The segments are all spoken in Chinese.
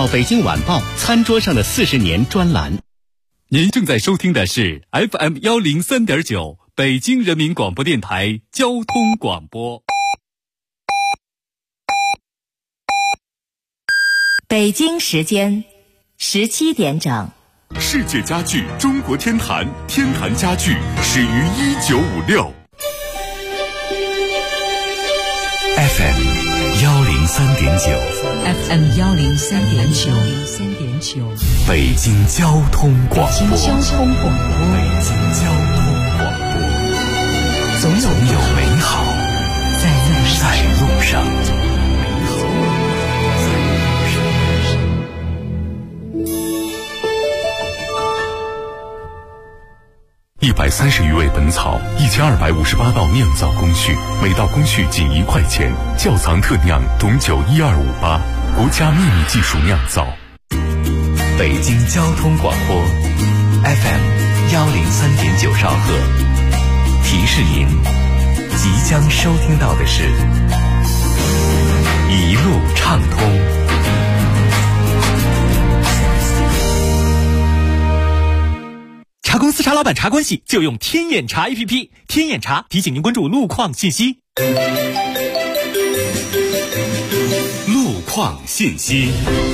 到北京晚报餐桌上的40年专栏。 您正在收听的是 FM103.9 北京人民广播电台交通广播。 北京时间17点整。 世界家具中国天坛，天坛家具始于1956。 FM 103.9 FM 103.9 北京交通广播。 北京交通广播，总有美好在路上。 130余味本草，1258道酿造工序，每道工序仅1块钱。窖藏特酿董酒12588，国家秘密技术酿造。 北京交通广播 FM 103.9兆赫，提示您即将收听到的是一路畅通。 茶公司茶老板茶关系就用天眼查 APP， 天眼查提醒您关注路况信息。 路况信息。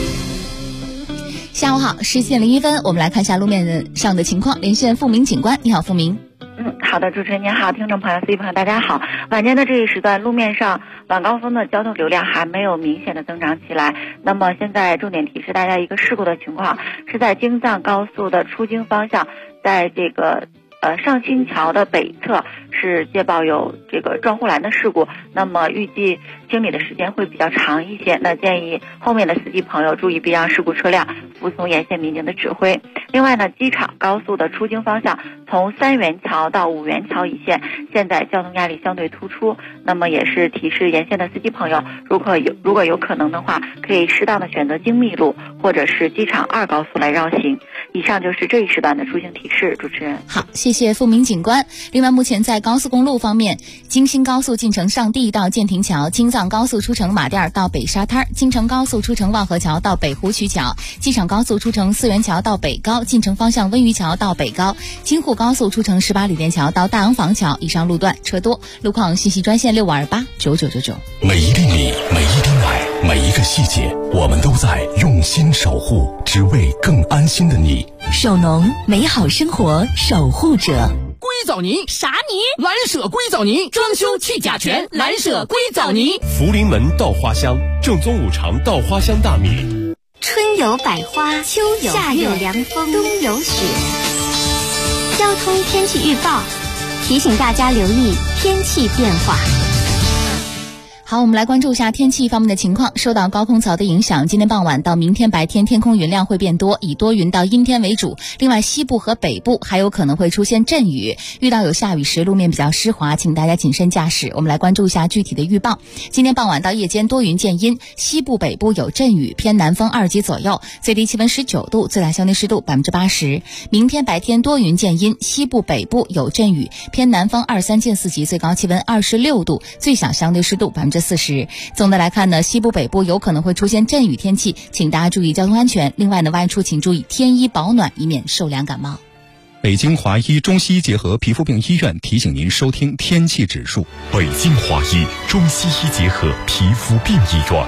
下午好，17点01分，我们来看一下路面上的情况。连线付明警官，你好，付明。 好的，主持人您好，听众朋友、司机朋友大家好。晚间的这一时段，路面上晚高峰的交通流量还没有明显的增长起来。那么现在重点提示大家一个事故的情况，是在京藏高速的出京方向，在这个上新桥的北侧是接报有这个撞护栏的事故，那么预计清理的时间会比较长一些，那建议后面的司机朋友注意避让事故车辆，服从沿线民警的指挥。另外呢，机场高速的出京方向，从3元桥到5元桥一线，现在交通压力相对突出，那么也是提示沿线的司机朋友，如果有可能的话，可以适当的选择京密路或者是机场2高速来绕行。以上就是这一时段的出行提示，主持人。 好，谢谢付明警官。另外，目前在高速公路方面，京新高速进城上地到建亭桥，京藏高速出城马甸到北沙滩，京承高速出城望河桥到北湖渠桥，机场高速出城4元桥到北高，进城方向温榆桥到北高，京沪高速出城18里店桥到大洋坊桥，以上路段车多。路况信息专线65289999。 每一粒米，每一滴奶，每一个细节，我们都在用心守护，只为更安心的你。 首农，美好生活守护者。 硅藻泥啥泥？蓝舍硅藻泥，装修去甲醛，蓝舍硅藻泥。 福临门稻花香，正宗5常稻花香大米。 春有百花，秋有夏有凉风，冬有雪。交通天气预报提醒大家留意天气变化。 好，我们来关注一下天气方面的情况。受到高空槽的影响，今天傍晚到明天白天，天空云量会变多，以多云到阴天为主。另外，西部和北部还有可能会出现阵雨，遇到有下雨时，路面比较湿滑，请大家谨慎驾驶。我们来关注一下具体的预报。今天傍晚到夜间多云见阴，西部北部有阵雨，偏南风2级左右，最低气温19度，最大相对湿度80%。明天白天多云见阴，西部北部有阵雨，偏南风2、3进4级，最高气温26度，最小相对湿度40%。总的来看呢，西部北部有可能会出现阵雨天气，请大家注意交通安全。另外呢，外出请注意添衣保暖，以免受凉感冒。 北京华医中西医结合皮肤病医院提醒您收听天气指数。 北京华医中西医结合皮肤病医院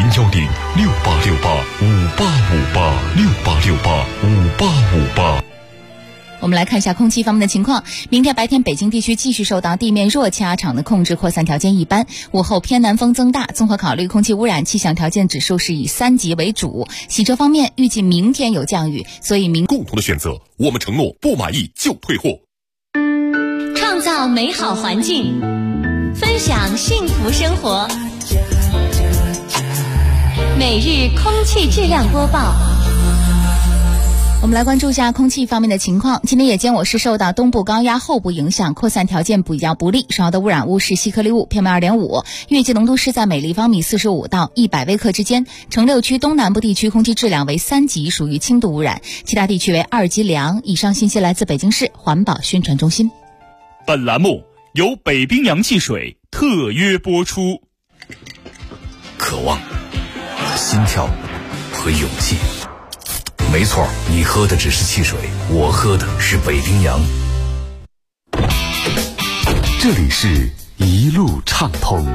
，0106868585858，68685858。 我们来看一下空气方面的情况。明天白天北京地区继续受到地面弱气压场的控制，扩散条件一般。午后偏南风增大，综合考虑空气污染气象条件指数是以3级为主。洗车方面，预计明天有降雨，所以共同的选择，我们承诺不满意就退货。 创造美好环境，分享幸福生活。每日空气质量播报。 我们来关注一下空气方面的情况。今天夜间我市受到东部高压后部影响，扩散条件比较不利，受到的污染物是细颗粒物 PM2.5， 月季浓度是在每立方米45到100微克之间。城6区东南部地区空气质量为3级，属于轻度污染，其他地区为2级良。以上信息来自北京市环保宣传中心。 本栏目由北冰洋汽水特约播出。 渴望，心跳， 和勇气。没错，你喝的只是汽水，我喝的是北冰洋。 这里是一路畅通。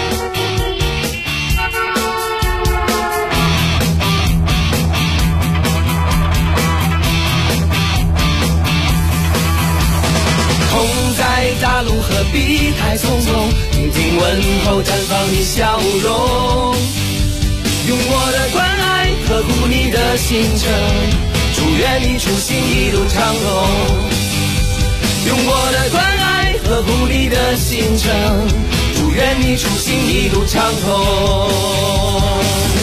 风在大路何必太匆匆，静静问候绽放你笑容，用我的关爱呵护你的行程，祝愿你出行一路畅通。用我的关爱呵护你的行程，祝愿你出行一路畅通。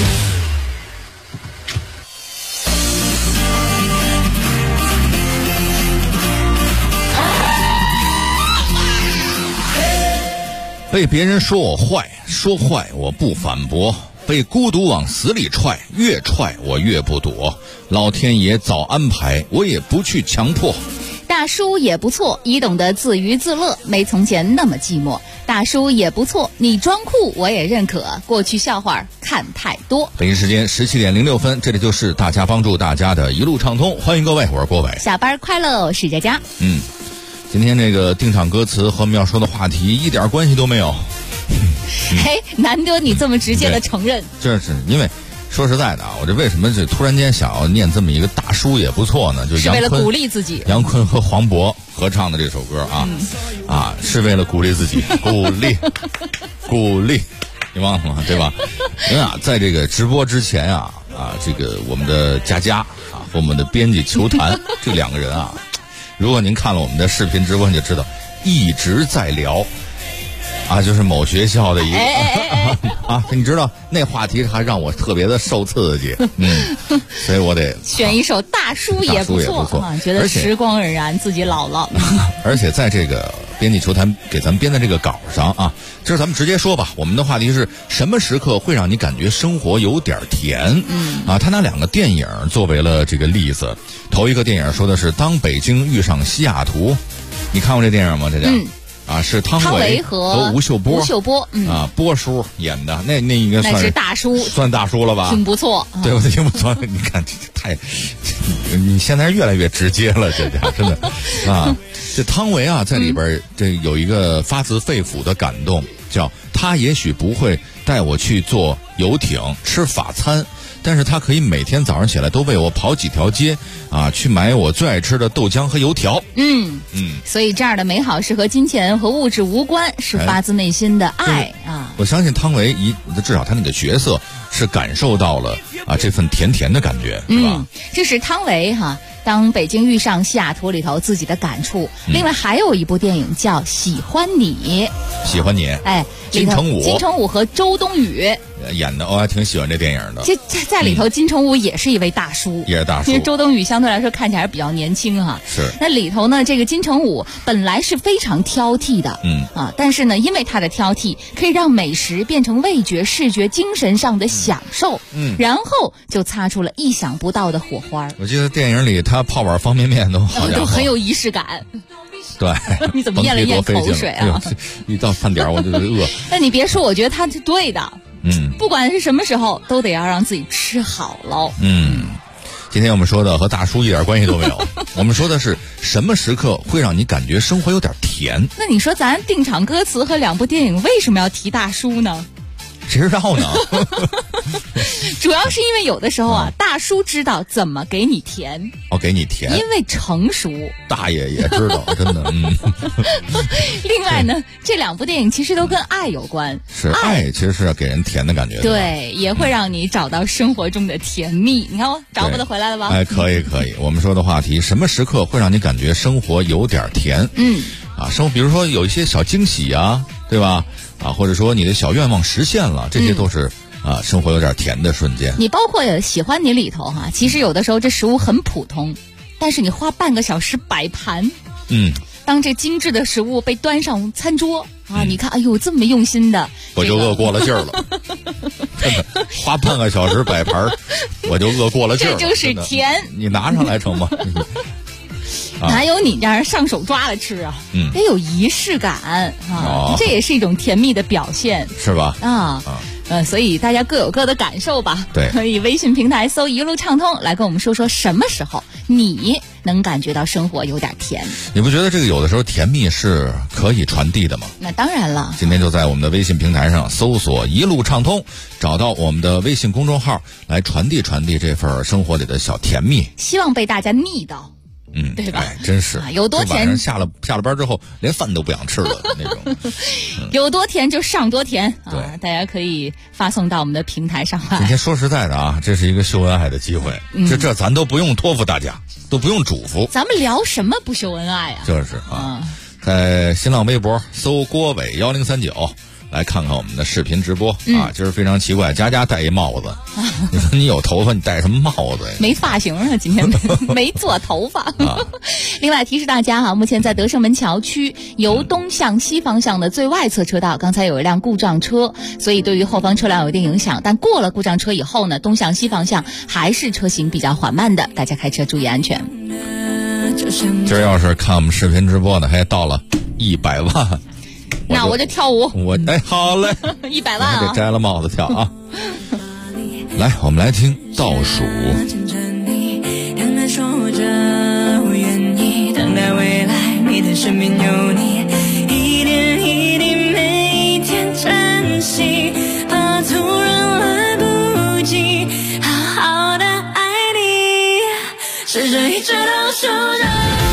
被别人说我坏，说坏我不反驳，被孤独往死里踹，越踹我越不躲，老天爷早安排，我也不去强迫。 大叔也不错，你懂得自娱自乐，没从前那么寂寞。大叔也不错，你装酷我也认可，过去笑话看太多。 北京时间17:06，这里就是大家帮助大家的一路畅通，欢迎各位，我是郭伟。 下班快乐，我是佳佳。 今天这个定场歌词和我们要说的话题一点关系都没有。 嘿，难得你这么直接的承认。 这是因为说实在的啊，我这为什么就突然间想要念这么一个大叔也不错呢？就是为了鼓励自己。 杨坤和黄渤合唱的这首歌啊，是为了鼓励自己，鼓励，你忘了吗？对吧？因为在这个直播之前这个我们的佳佳和我们的编辑球坛这两个人如果您看了我们的视频直播，你就知道一直在聊就是某学校的一个你知道那话题还让我特别的受刺激，所以我得选一首大叔也不错觉得时光荏苒，自己老了。 而且在这个编辑球坛给咱们编的这个稿上这是咱们直接说吧，我们的话题是什么时刻会让你感觉生活有点甜？他拿两个电影作为了这个例子。头一个电影说的是当北京遇上西雅图，你看过这电影吗？这叫是汤唯和吴秀波波叔演的，那应该算是大叔， 算大叔了吧？ 挺不错， 对，我挺不错。你看你现在越来越直接了，这家真的这汤唯在里边这有一个发自肺腑的感动，叫他也许不会带我去坐游艇吃法餐，但是他可以每天早上起来都为我跑几条街去买我最爱吃的豆浆和油条。 所以这样的美好是和金钱和物质无关，是发自内心的爱我相信汤唯至少他那个角色是感受到了这份甜甜的感觉，是吧？ 这是汤唯当北京遇上西雅图里头自己的感触。另外还有一部电影叫《喜欢你》， 金城武和周冬雨演的，我还挺喜欢这电影的。 这在里头，金城武也是一位大叔， 也是大叔。 因为周冬雨相对来说看起来是比较年轻是。 那里头呢，这个金城武本来是非常挑剔的，但是呢，因为他的挑剔，可以让美食变成味觉、视觉、精神上的享受，然后就擦出了意想不到的火花。 我记得电影里他泡碗方便面都很有仪式感。 对， 你怎么咽了咽口水一到饭点我就饿。 但你别说，我觉得他是对的。不管是什么时候，都得要让自己吃好喽。 今天我们说的和大叔一点关系都没有，我们说的是什么时刻会让你感觉生活有点甜？ 那你说咱定场歌词和两部电影为什么要提大叔呢？ 谁知道呢？ 主要是因为有的时候大叔知道怎么给你甜。 给你甜， 因为成熟。 大爷也知道，真的。 另外呢，这两部电影其实都跟爱有关。 是爱其实是要给人甜的感觉。 对，也会让你找到生活中的甜蜜。你看我找不得回来了吧？ 可以。我们说的话题，什么时刻会让你感觉生活有点甜？生活比如说有一些小惊喜对吧？或者说你的小愿望实现了，这些都是生活有点甜的瞬间。 你包括喜欢你里头其实有的时候这食物很普通，但是你花半个小时摆盘，当这精致的食物被端上餐桌你看，哎呦，这么用心的， 我就饿过了劲儿了。真的，花半个小时摆盘，我就饿过了劲儿了。 这就是甜。 你拿上来成吗？ 哪有你让人上手抓了吃得有仪式感这也是一种甜蜜的表现， 是吧？ 所以大家各有各的感受吧。 对， 可以微信平台搜一路畅通来跟我们说说什么时候你能感觉到生活有点甜。 你不觉得这个有的时候甜蜜是可以传递的吗？ 那当然了。 今天就在我们的微信平台上搜索一路畅通，找到我们的微信公众号来传递这份生活里的小甜蜜， 希望被大家腻到。对吧？ 真是有多甜， 晚上下了班之后连饭都不想吃了那种。 有多甜就上多甜对， 大家可以发送到我们的平台上来。 今天说实在的啊，这是一个秀恩爱的机会，这咱都不用托付大家，都不用嘱咐。 咱们聊什么不秀恩爱啊？ 就是在新浪微博搜郭伟1039。来看看我们的视频直播啊！今儿非常奇怪，家戴一帽子。你说你有头发，你戴什么帽子呀？ 没发型啊，今天没做头发。另外提示大家目前在德胜门桥区由东向西方向的最外侧车道，刚才有一辆故障车，所以对于后方车辆有一定影响。但过了故障车以后呢，东向西方向还是车行比较缓慢的，大家开车注意安全。 今儿要是看我们视频直播的，还到了100万。 那我就跳舞。 好嘞 ，100万啊！ 给摘了帽子跳啊！来，我们来听倒数。 说着我愿意等待未来，你的身边有你，一点一滴每一天珍惜，怕突然来不及好好的爱你，试着一直倒数着。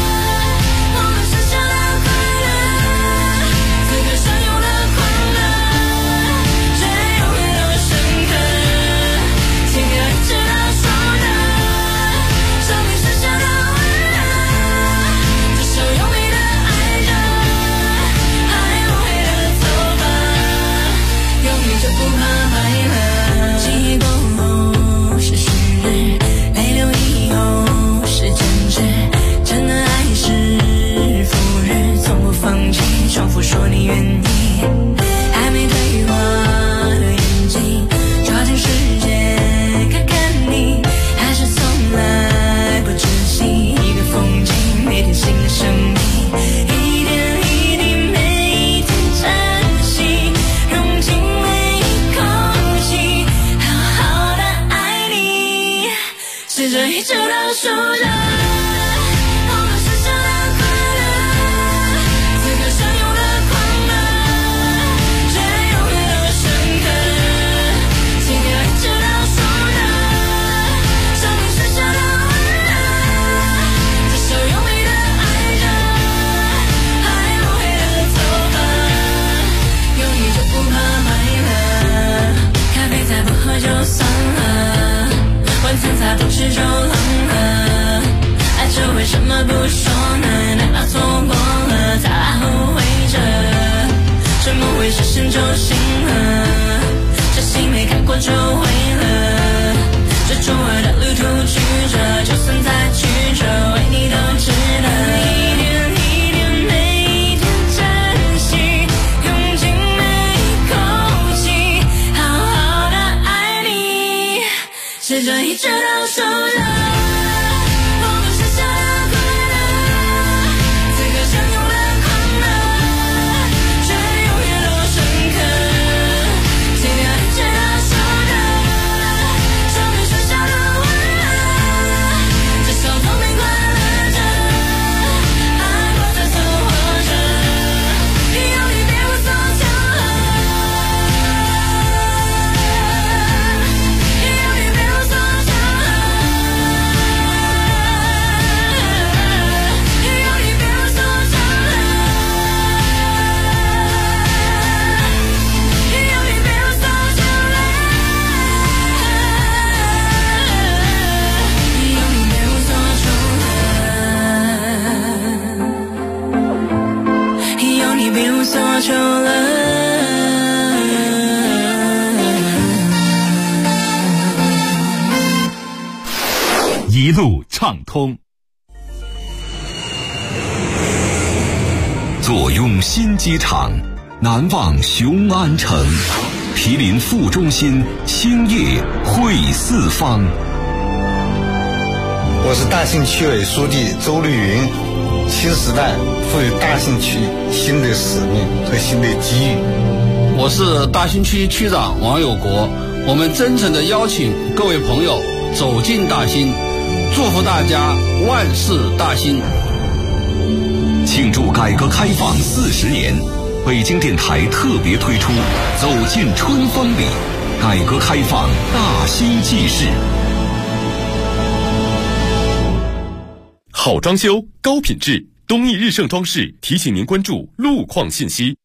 重复说你愿意，还没对话的眼睛，抓紧时间看看你，还是从来不珍惜一个风景，每天新的生命，一点一滴每一天珍惜，融进每一口气，好好的爱你，试着一直倒数着。才不是就冷了，爱着为什么不说呢？难道错过了再来后悔着，沉默会实现就行了，这心没看过就毁了，这周围的旅途曲折，就算再曲折为你都值得，一点一点每一天珍惜，用尽每一口气，好好的爱你，试着一直倒数着。 一路畅通。 坐拥新机场，难忘雄安城，毗邻副中心，兴业汇四方。 我是大兴区委书记周绿云。新时代赋予大兴区新的使命和新的机遇。 我是大兴区区长王有国，我们真诚地邀请各位朋友走进大兴，祝福大家万事大兴。 庆祝改革开放40年，北京电台特别推出《走进春风里》，改革开放大兴纪事。 好装修，高品质，东义日盛装饰提醒您关注路况信息。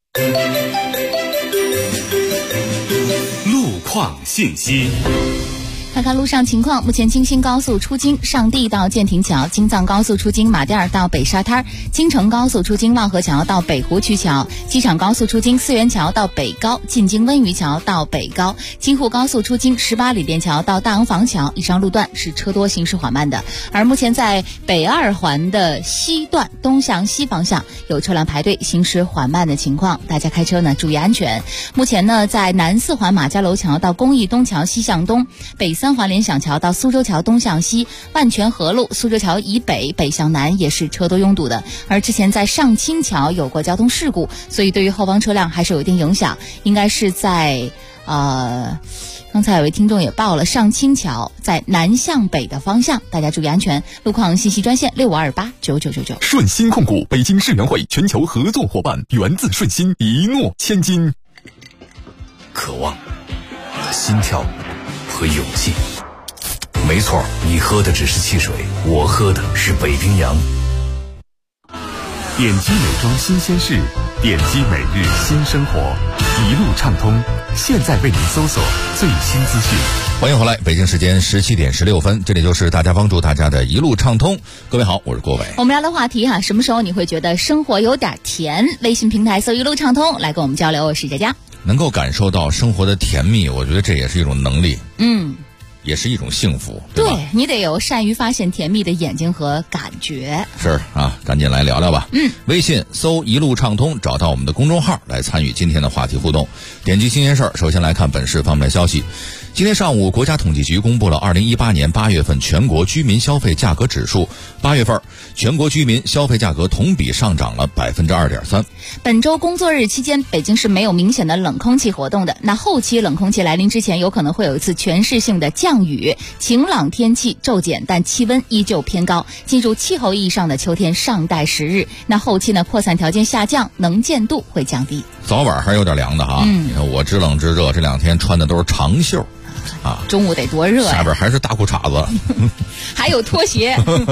路况信息。 看看路上情况，目前京新高速出京上地到建亭桥，京藏高速出京马甸到北沙滩，京承高速出京望河桥到北湖区桥，机场高速出京四元桥到北高，进京温榆桥到北高，京沪高速出京18里店桥到大洋房桥，以上路段是车多行驶缓慢的。而目前在北二环的西段东向西方向有车辆排队行驶缓慢的情况，大家开车呢注意安全。目前呢在南四环马家楼桥到公益东桥西向东，北三环联想桥到苏州桥东向西，万泉河路苏州桥以北北向南也是车多拥堵的。而之前在上清桥有过交通事故，所以对于后方车辆还是有一定影响，应该是在刚才有位听众也报了上清桥在南向北的方向，大家注意安全。路况信息专线65289999。 顺心控股北京世园会全球合作伙伴，源自顺心，一诺千金。 渴望、心跳和勇气。没错，你喝的只是汽水，我喝的是北冰洋。 点击美妆新鲜事，点击每日新生活，一路畅通。现在为您搜索最新资讯。 欢迎回来，北京时间17点16分，这里就是大家帮助大家的一路畅通。各位好，我是郭伟。 我们聊的话题什么时候你会觉得生活有点甜？微信平台搜一路畅通来跟我们交流。我是佳佳。 能够感受到生活的甜蜜，我觉得这也是一种能力，也是一种幸福，对吧？ 对，你得有善于发现甜蜜的眼睛和感觉。 是啊，赶紧来聊聊吧。微信搜一路畅通，找到我们的公众号来参与今天的话题互动。点击新鲜事儿，首先来看本市方面的消息。今天上午，国家统计局公布了2018年8月份全国居民消费价格指数。8月份，全国居民消费价格同比上涨了2.3%。 本周工作日期间，北京市没有明显的冷空气活动的。那后期冷空气来临之前，有可能会有一次全市性的降雨，晴朗天气骤减，但气温依旧偏高。进入气候意义上的秋天尚待时日。那后期呢，扩散条件下降，能见度会降低。 早晚还有点凉的哈。你看我知冷知热，这2天穿的都是长袖。 中午得多热呀！ 下边还是大裤衩子， 还有拖鞋。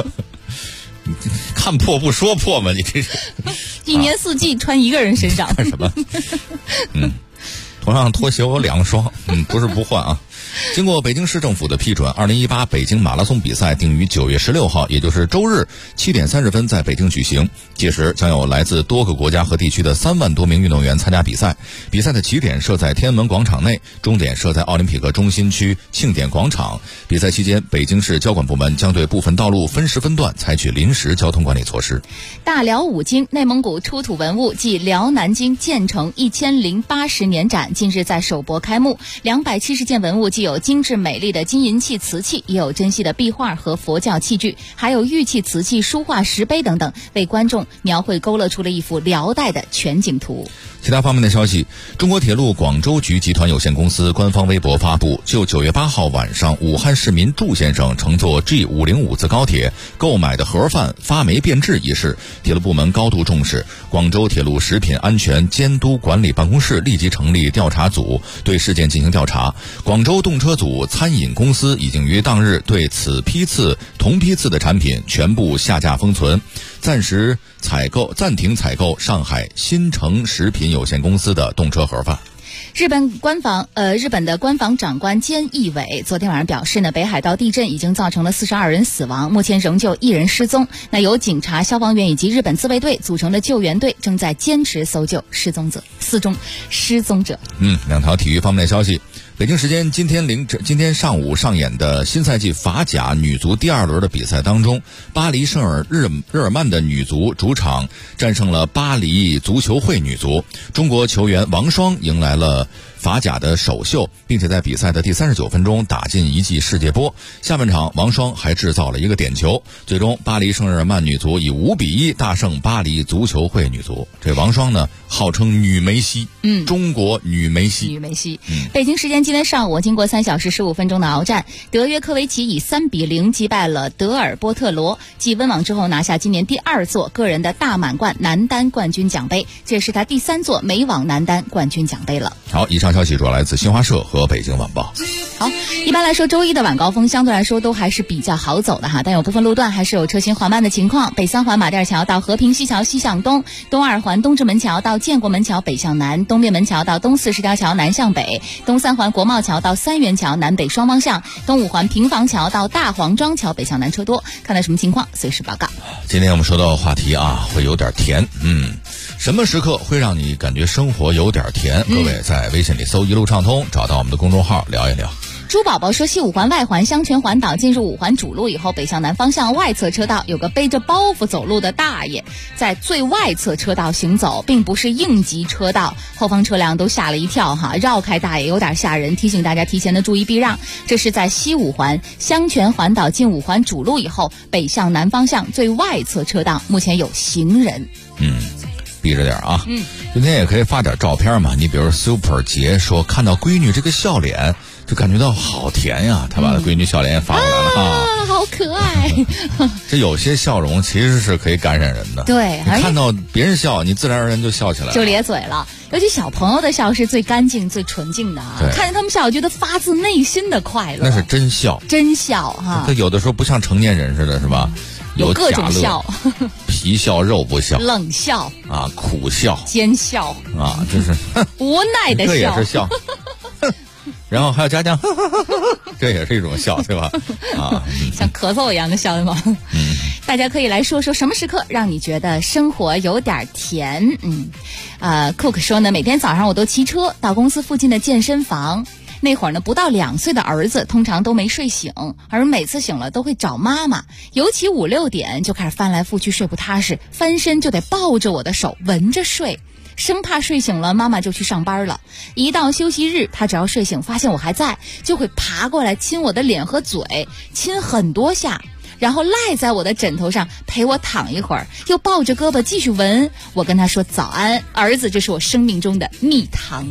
看破不说破嘛，你这是一年四季穿一个人身上。 干什么？同样拖鞋我有2双，不是不换啊。经过北京市政府的批准，2018北京马拉松比赛定于9月16号，也就是周日7点30分在北京举行。届时将有来自多个国家和地区的3万多名运动员参加比赛。比赛的起点设在天安门广场内，终点设在奥林匹克中心区庆典广场。比赛期间，北京市交管部门将对部分道路分时分段采取临时交通管理措施。 大辽五经内蒙古出土文物暨辽南京建成1080年展近日在首博开幕，270件文物既有精致美丽的金银器瓷器，也有珍稀的壁画和佛教器具，还有玉器瓷器、书画石碑等等，为观众描绘勾勒出了一幅辽代的全景图。 其他方面的消息，中国铁路广州局集团有限公司官方微博发布，就9月8号晚上武汉市民祝先生乘坐 G505 次高铁购买的盒饭发霉变质一事，铁路部门高度重视，广州铁路食品安全监督管理办公室立即成立调查组，对事件进行调查。广州动车组餐饮公司已经于当日对此同批次的产品全部下架封存，暂停采购上海新城食品有限公司的动车盒饭。 日本的官房长官菅义伟昨天晚上表示呢，北海道地震已经造成了42人死亡，目前仍旧1人失踪。那由警察、消防员以及日本自卫队组成的救援队正在坚持搜救失踪者。 2条体育方面的消息。北京时间今天上午上演的新赛季法甲女足第2轮的比赛当中，巴黎圣日耳曼的女足主场战胜了巴黎足球会女足。中国球员王霜迎来了法甲的首秀，并且在比赛的第39分钟打进一记世界波。下半场王霜还制造了一个点球，最终巴黎圣日耳曼女足以5-1大胜巴黎足球会女足。这王霜呢，号称女梅西，中国女梅西。 北京时间今天上午，经过3小时15分钟的鏖战，德约科维奇以3-0击败了德尔波特罗，继温网之后拿下今年第2座个人的大满贯男单冠军奖杯，这也是他第3座美网男单冠军奖杯了。 好，以上消息主要来自新华社和北京晚报。 好，一般来说周一的晚高峰相对来说都还是比较好走的哈，但有部分路段还是有车型缓慢的情况。北3环马甸桥到和平西桥西向东，东2环东直门桥到建国门桥北向南，东便门桥到东40条桥南向北，东3环国贸桥到三元桥南北双方向，东5环平房桥到大黄庄桥北向南车多。看到什么情况随时报告。 今天我们说到的话题啊，会有点甜。什么时刻会让你感觉生活有点甜？各位在微信里搜一路畅通，找到我们的公众号聊一聊。 朱宝宝说，西5环外环香泉环岛进入5环主路以后，北向南方向外侧车道有个背着包袱走路的大爷在最外侧车道行走，并不是应急车道，后方车辆都吓了一跳哈，绕开大爷有点吓人，提醒大家提前的注意避让。这是在西5环香泉环岛进5环主路以后，北向南方向最外侧车道目前有行人。 避着点啊。今天也可以发点照片嘛，你比如 Super 杰说看到闺女这个笑脸就感觉到好甜呀，他把他闺女笑脸也发过来了啊， 好可爱。 这有些笑容其实是可以感染人的。 对， 你看到别人笑，你自然而然就笑起来了， 就咧嘴了。尤其小朋友的笑是最干净最纯净的啊，看见他们笑，我觉得发自内心的快乐， 那是真笑， 真笑哈。 他有的时候不像成年人似的，是吧？ 有各种笑， 皮笑肉不笑， 冷笑啊，苦笑， 奸笑啊，就是无奈的笑， 这也是笑。然后还有家将，这也是一种笑，对吧？啊， 像咳嗽一样的笑吗？大家可以来说说什么时刻让你觉得生活有点甜。Cook 说呢，每天早上我都骑车到公司附近的健身房。那会儿呢，不到2岁的儿子通常都没睡醒，而每次醒了都会找妈妈，尤其5、6点就开始翻来覆去睡不踏实，翻身就得抱着我的手闻着睡，生怕睡醒了妈妈就去上班了。一到休息日，他只要睡醒发现我还在，就会爬过来亲我的脸和嘴，亲很多下，然后赖在我的枕头上陪我躺一会儿，又抱着胳膊继续闻。我跟他说早安，儿子，这是我生命中的蜜糖。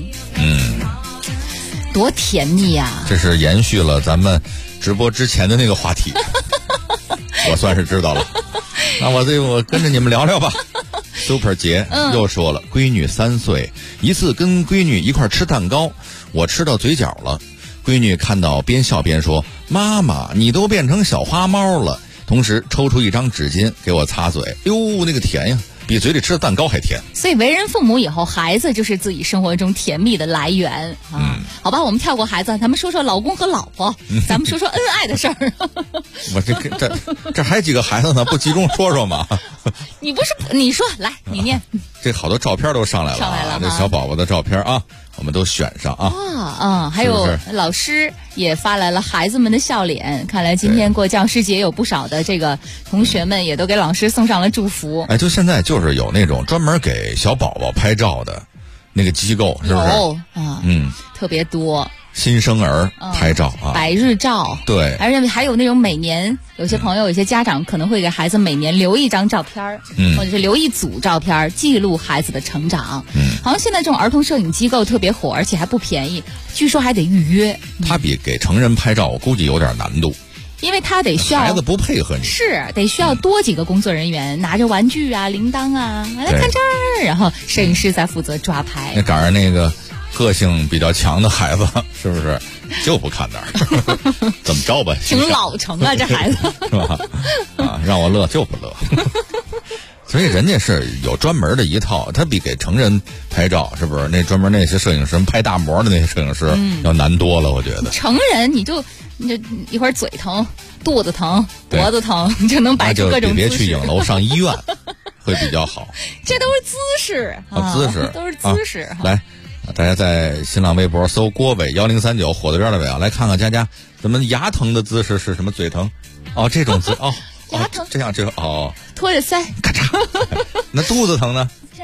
多甜蜜啊！ 这是延续了咱们直播之前的那个话题，我算是知道了。那我跟着你们聊聊吧。Super 杰又说了，闺女3岁，一次跟闺女一块吃蛋糕，我吃到嘴角了，闺女看到边笑边说：“妈妈，你都变成小花猫了。”同时抽出一张纸巾给我擦嘴，哟，那个甜呀！比嘴里吃的蛋糕还甜。 所以为人父母以后，孩子就是自己生活中甜蜜的来源啊。好吧，我们跳过孩子，咱们说说老公和老婆，咱们说说恩爱的事儿。 我这还几个孩子呢，不集中说说吗？ 你不是你说来，你念。 这好多照片都上来了，这小宝宝的照片啊，我们都选上啊。 还有老师也发来了孩子们的笑脸，看来今天过教师节有不少的这个同学们也都给老师送上了祝福。 哎，就现在就是有那种专门给小宝宝拍照的那个机构，是不是？ 有啊，特别多。 新生儿拍照啊， 百日照， 对， 还有那种每年有些朋友有些家长可能会给孩子每年留一张照片，或者是留一组照片，记录孩子的成长。好像现在这种儿童摄影机构特别火，而且还不便宜，据说还得预约。 他比给成人拍照我估计有点难度， 因为他得需要孩子不配合你， 是得需要多几个工作人员拿着玩具啊、铃铛啊来看这儿，然后摄影师再负责抓拍。 那赶上那个个性比较强的孩子，是不是就不看那儿？怎么着吧？ 挺老成啊，这孩子是吧？啊，让我乐就不乐。所以人家是有专门的一套，他比给成人拍照是不是？那专门那些摄影师拍大模的那些摄影师要难多了，我觉得。 成人你就一会儿嘴疼、肚子疼、脖子疼，你就能摆出各种姿势。 别去影楼，上医院会比较好。 这都是姿势啊， 姿势都是姿势。 来。大家在新浪微博搜郭伟1039火字边的伟啊，来看看佳佳咱们牙疼的姿势是什么？嘴疼哦，这种姿牙疼这样哦， 托着腮， 咔嚓。那肚子疼呢？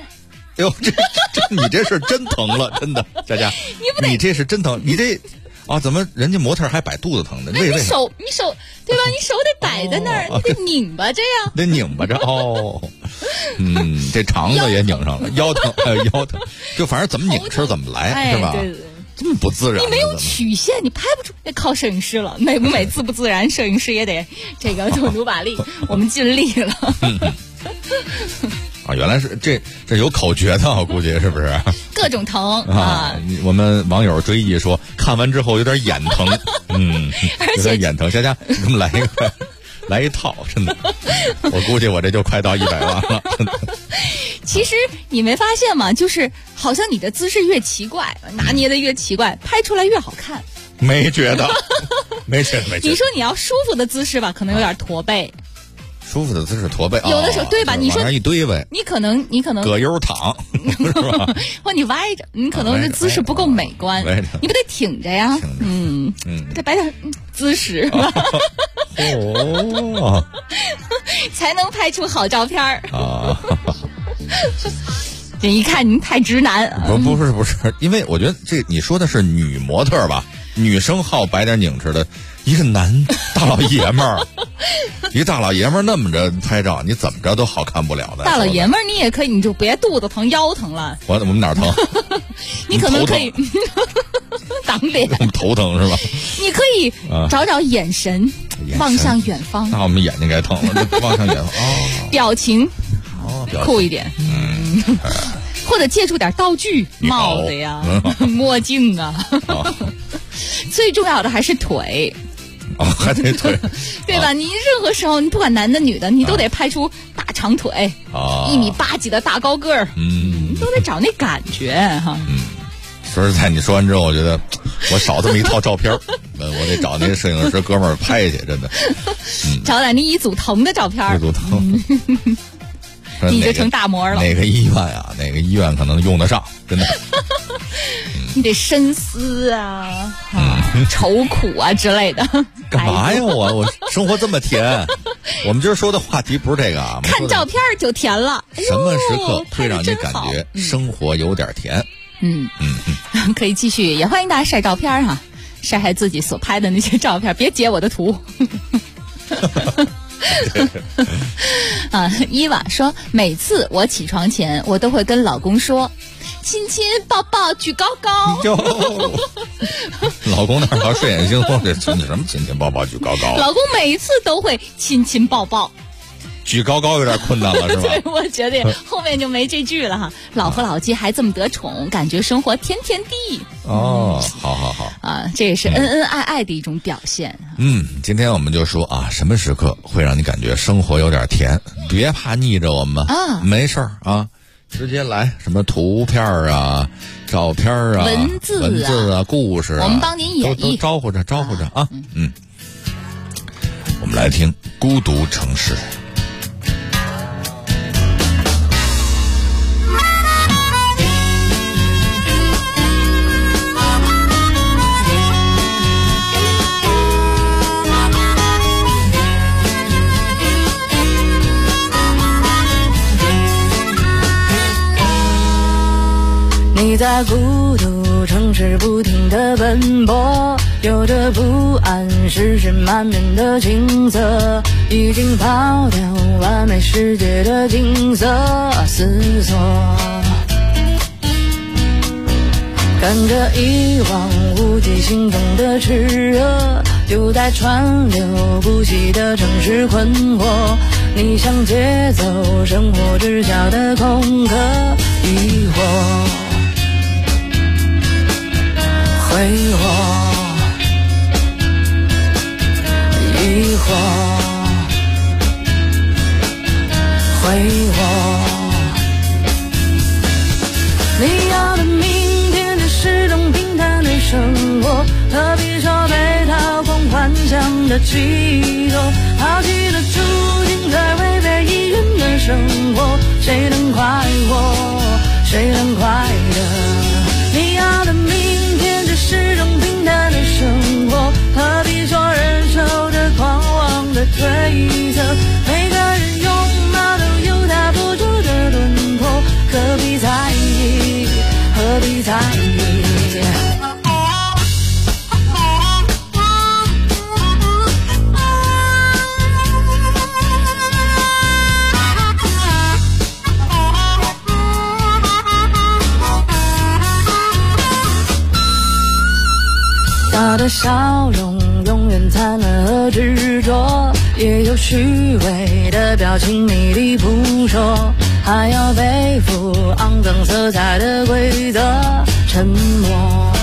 呦，这你这是真疼了，真的，佳佳，你这是真疼，你这啊，怎么人家模特还摆肚子疼的？为你手对吧？你手得摆在那儿，你得拧巴着呀， 得拧巴着哦。这肠子也拧上了，腰疼还有腰疼，就反正怎么拧吃怎么来，是吧？ 对。 这么不自然， 你没有曲线，你拍不出，得靠摄影师了。美不美，自不自然，摄影师也得这个就努把力。我们尽力了。 啊，原来是这有口诀的，我估计是不是？ 各种疼啊！ 我们网友追忆说，看完之后有点眼疼，有点眼疼。佳佳，给我们来一套，真的，我估计我这就快到100万了。 其实你没发现吗？就是好像你的姿势越奇怪，拿捏的越奇怪，拍出来越好看。 没觉得。你说你要舒服的姿势吧，可能有点驼背。 舒服的姿势驼背， 有的时候对吧？你说往那一堆呗， 你可能葛优躺，是吧？ 或你歪着，你可能这姿势不够美观，你不得挺着呀？得摆点姿势，才能拍出好照片啊！这一看您太直男， 不是，因为我觉得这你说的是女模特吧？女生好摆点拧吃的，一个大老爷们儿，那么着拍照，你怎么着都好看不了的。 大老爷们儿你也可以，你就别肚子疼腰疼了。 我们哪儿疼？ 你可能可以挡脸。 我们头疼是吧？ 你可以找眼神，望向远方。 那我们眼睛该疼了，望向远方。 表情酷一点。或者借助点道具，帽子呀、墨镜啊。最重要的还是腿。 还得腿， 对吧？你任何时候，你不管男的女的，你都得拍出大长腿，1.8米几的大高个儿，你都得找那感觉哈。 说实在，你说完之后，我觉得我少这么一套照片，我得找那个摄影师哥们儿拍去，真的。 找点那一组疼的照片， 一组疼。 你就成大模了。 哪个医院啊？哪个医院可能用得上？真的。 你得深思啊，愁苦啊之类的。 干嘛呀？我生活这么甜。我们今儿说的话题不是这个啊。 看照片就甜了。 什么时刻会让你感觉生活有点甜？ 可以继续，也欢迎大家晒照片哈，晒自己所拍的那些照片，别截我的图。伊娃说，每次我起床前，我都会跟老公说，亲亲抱抱举高高。 老公那儿睡眼惺忪，这什么亲亲抱抱举高高？ 老公每次都会亲亲抱抱。 举高高有点困难了，是吧？ 对，我觉得后面就没这句了哈。老夫老妻还这么得宠，感觉生活天天地。 好啊，这也是恩恩爱爱的一种表现。 今天我们就说啊，什么时刻会让你感觉生活有点甜？别怕腻着我们啊，没事儿啊，直接来，什么图片啊、照片啊、 文字啊、故事啊， 我们帮您演绎， 都招呼着啊。我们来听《孤独城市》。 你在孤独城市不停地奔波，有着不安，世事满面的景色，已经抛掉完美世界的景色，思索，看着一往无际心中的炽热，就在川流不息的城市困惑，你想借走生活之下的空壳，疑惑挥霍，疑惑，挥霍。你要的明天只是种平淡的生活，何必说被掏空幻想的寄托？抛弃了初心，才会被医院的生活，谁能快活？谁能快乐？你要的明天只是种平淡的生活，何必说忍受着狂妄的推测？每个人容貌都有他不足的轮廓，何必在的笑容永远灿烂和执着，也有虚伪的表情迷离扑朔，还要背负肮脏色彩的规则，沉默。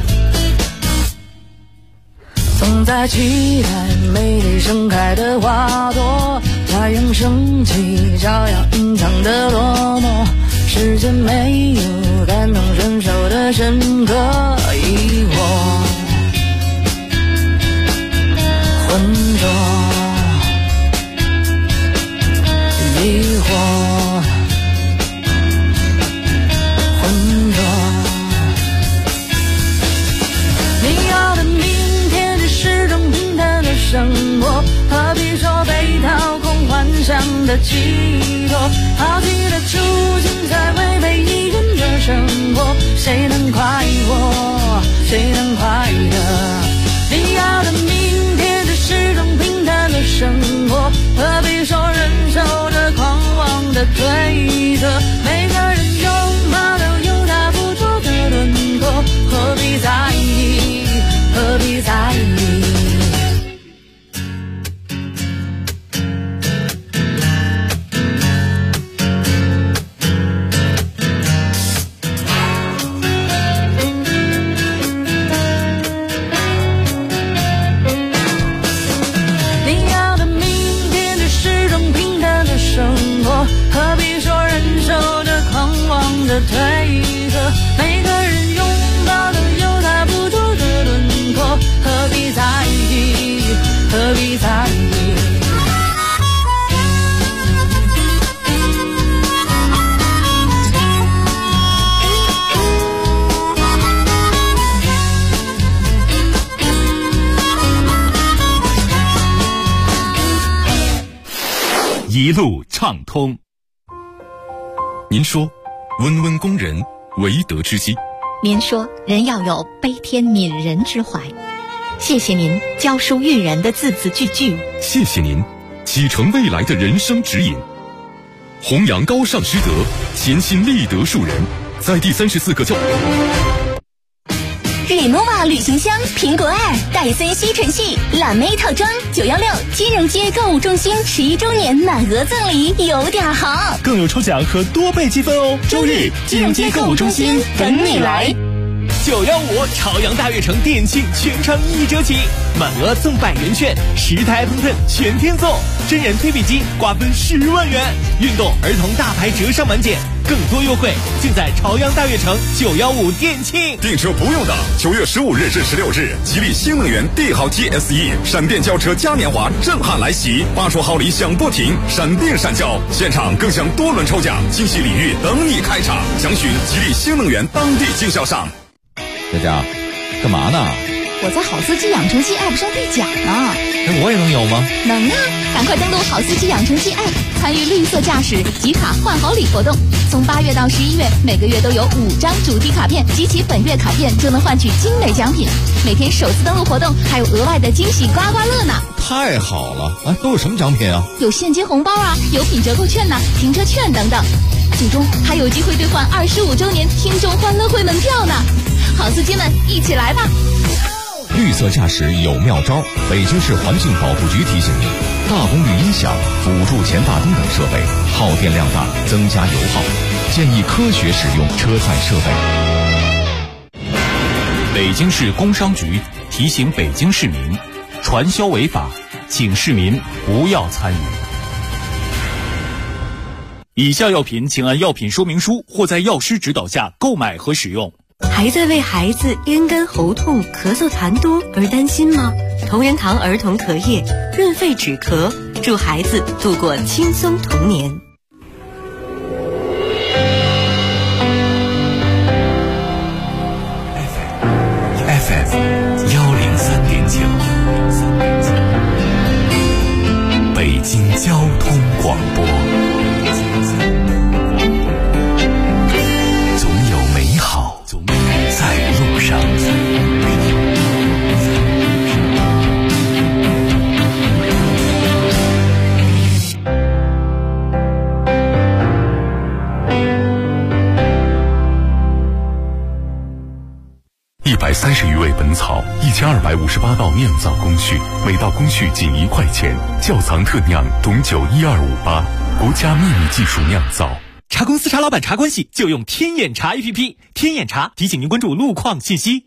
总在期待美丽盛开的花朵，太阳升起照耀隐藏的落寞，世间没有感同身受的深刻疑惑，浑浊疑惑，浑浊。你要的明天只是种平淡的生活，何必说被掏空幻想的寄托？抛弃的初心才会被一人的生活，谁能快活？谁能快乐？你要的明天只是种平淡的生活，何必说忍受着狂妄的推测？每个人拥抱都有他付出的轮廓，何必在意？何必在意？你要的明天只是种平淡的生活，何必说忍受着狂妄的推测？每个人拥抱都有他不足的轮廓，何必在意？何必在意？ 一路畅通。 您说，温温工人，唯德之基。 您说，人要有悲天悯人之怀。谢谢您教书育人的字字句句。 谢谢您启程未来的人生指引。弘扬高尚师德，潜心立德树人，在第34个教。 Renova 旅行箱、苹果2、戴森吸尘器、蓝莓套装，916金融街购物中心11周年满额赠礼，有点好， 更有抽奖和多倍积分哦！ 周日金融街购物中心等你来。 915朝阳大悦城店庆全场1折起，满额赠100元券，10台碰碰全天送，真人推背机瓜分10万元，运动儿童大牌折上满减，更多优惠尽在朝阳大悦城915店庆。 订车不用等，9月15日至16日，吉利新能源帝豪 GSE 闪电轿车嘉年华震撼来袭，8处好礼响不停，闪电闪交，现场更享多轮抽奖，惊喜礼遇等你开场，详询吉利新能源当地经销商。 佳佳，干嘛呢？ 我在好司机养成记 App 上兑奖呢。 我也能有吗？ 能啊！赶快登录好司机养成记 App， 参与绿色驾驶集卡换好礼活动。从8月到11月，每个月都有5张主题卡片，集齐本月卡片就能换取精美奖品。每天首次登录活动还有额外的惊喜刮刮乐呢！ 太好了！哎，都有什么奖品啊？有现金红包啊，有品折扣券呐，停车券等等。最终还有机会兑换25周年听众欢乐会门票呢！好司机们，一起来吧！ 绿色驾驶有妙招，北京市环境保护局提醒您：大功率音响、辅助前大灯等设备耗电量大，增加油耗，建议科学使用车载设备。 北京市工商局提醒北京市民，传销违法，请市民不要参与。以下药品请按药品说明书或在药师指导下购买和使用。 还在为孩子咽干喉痛、咳嗽痰多而担心吗？同仁堂儿童咳液润肺止咳，助孩子度过轻松童年。 FM 103.9，北京交通广播。总有美好在路上。 30余味本草，1258道酿造工序，每道工序仅1块钱。窖藏特酿董酒12588，国家秘密技术酿造。 茶公司茶老板茶关系就用天眼茶 APP， 天眼茶提醒您关注路况信息。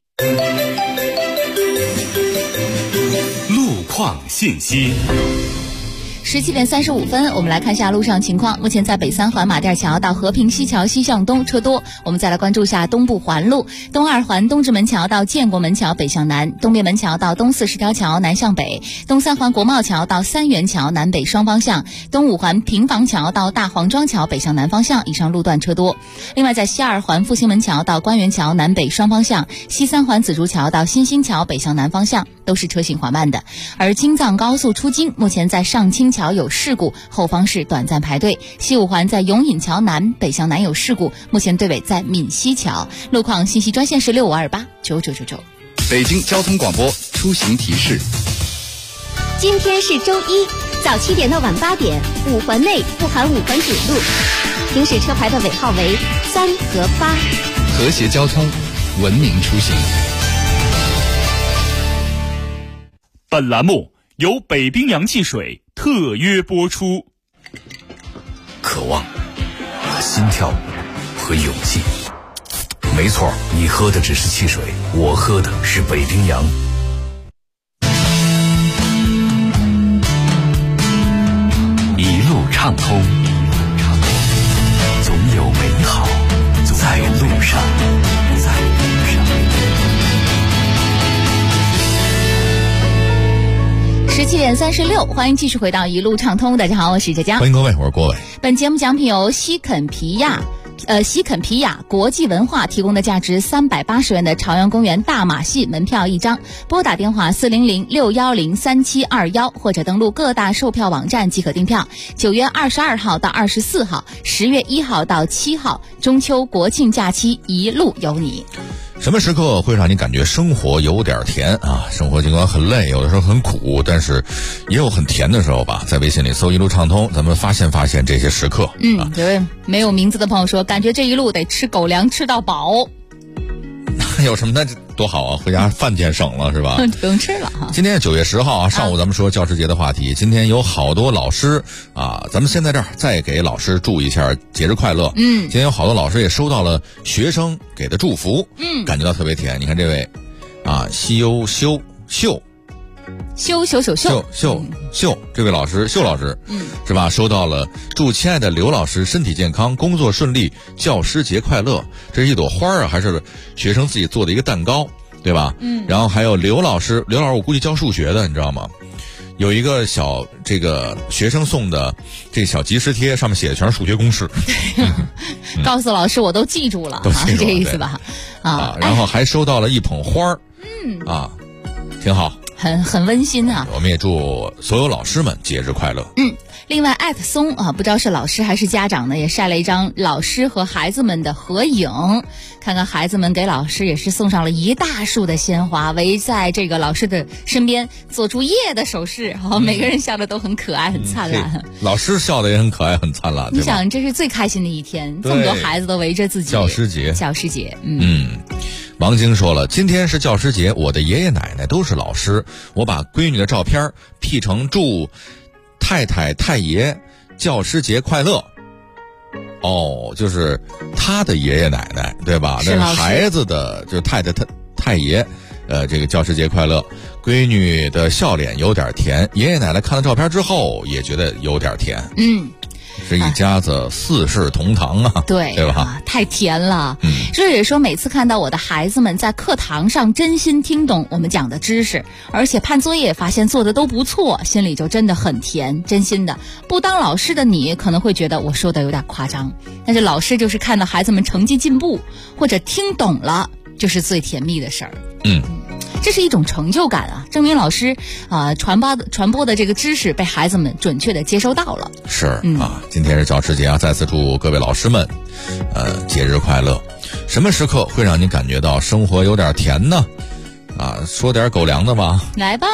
路况信息。 17点35分，我们来看一下路上情况。目前在北三环马甸桥到和平西桥西向东车多。我们再来关注一下东部环路，东二环东直门桥到建国门桥北向南，东便门桥到东40条桥南向北，东三环国贸桥到三元桥南北双方向，东五环平房桥到大黄庄桥北向南方向，以上路段车多。另外在西二环复兴门桥到官园桥南北双方向，西三环紫竹桥到新兴桥北向南方向都是车行缓慢的。而京藏高速出京，目前在上清桥有事故，后方是短暂排队。西五环在永隐桥南北向南有事故，目前队尾在闽西桥。路况信息专线是65289999。 北京交通广播出行提示。 今天是周一，早7点到晚8点，5环内不含5环主路，行驶车牌的尾号为3和8。 和谐交通，文明出行。 本栏目由北冰洋汽水特约播出。 渴望、心跳和勇气。没错，你喝的只是汽水，我喝的是北冰洋。 一路畅通，总有美好在路上。 17点36，欢迎继续回到一路畅通。大家好，我是浙江。 欢迎各位，我是郭伟。 本节目奖品由西肯皮亚国际文化提供的价值380元的朝阳公园大马戏门票1张，拨打电话400-610-3721，或者登录各大售票网站即可订票。9月22号到24号，10月1号到7号，中秋国庆假期一路有你。 什么时刻会让你感觉生活有点甜啊？生活尽管很累，有的时候很苦，但是也有很甜的时候吧。在微信里搜一路畅通，咱们发现这些时刻。 这位没有名字的朋友说，感觉这一路得吃狗粮吃到饱。 有什么呢？多好啊！回家饭钱省了是吧？ 不用吃了哈。 今天9月10号啊，上午咱们说教师节的话题。今天有好多老师啊，咱们先在这儿再给老师祝一下节日快乐。今天有好多老师也收到了学生给的祝福，感觉到特别甜。你看这位啊，秀，这位老师秀老师，是吧？收到了祝亲爱的刘老师身体健康，工作顺利，教师节快乐。这是一朵花啊，还是学生自己做的一个蛋糕，对吧？然后还有刘老师我估计教数学的，你知道吗？有一个这个学生送的这小即时贴，上面写的全是数学公式。 告诉老师我都记住了，这意思吧？ 然后还收到了一捧花儿，挺好。 很温馨啊！ 我们也祝所有老师们节日快乐。 另外松啊，不知道是老师还是家长呢，也晒了一张老师和孩子们的合影。看看孩子们给老师也是送上了一大束的鲜花，围在这个老师的身边，做出耶的手势。每个人笑的都很可爱，很灿烂。 老师笑的也很可爱，很灿烂。 你想，这是最开心的一天，这么多孩子都围着自己。 教师节。王晶说了，今天是教师节，我的爷爷奶奶都是老师，我把闺女的照片 P 成祝太爷教师节快乐。就是他的爷爷奶奶对吧？那是孩子的就是太爷，这个教师节快乐。闺女的笑脸有点甜，爷爷奶奶看了照片之后也觉得有点甜。是一家子四世同堂啊，对吧？ 太甜了。这也说每次看到我的孩子们在课堂上真心听懂我们讲的知识，而且判作业发现做的都不错，心里就真的很甜，真心的。不当老师的你可能会觉得我说的有点夸张，但是老师就是看到孩子们成绩进步或者听懂了，就是最甜蜜的事儿。这是一种成就感啊，证明老师传播的这个知识被孩子们准确的接收到了。是今天是教师节啊，再次祝各位老师们节日快乐。什么时刻会让你感觉到生活有点甜呢？说点狗粮的吧，来吧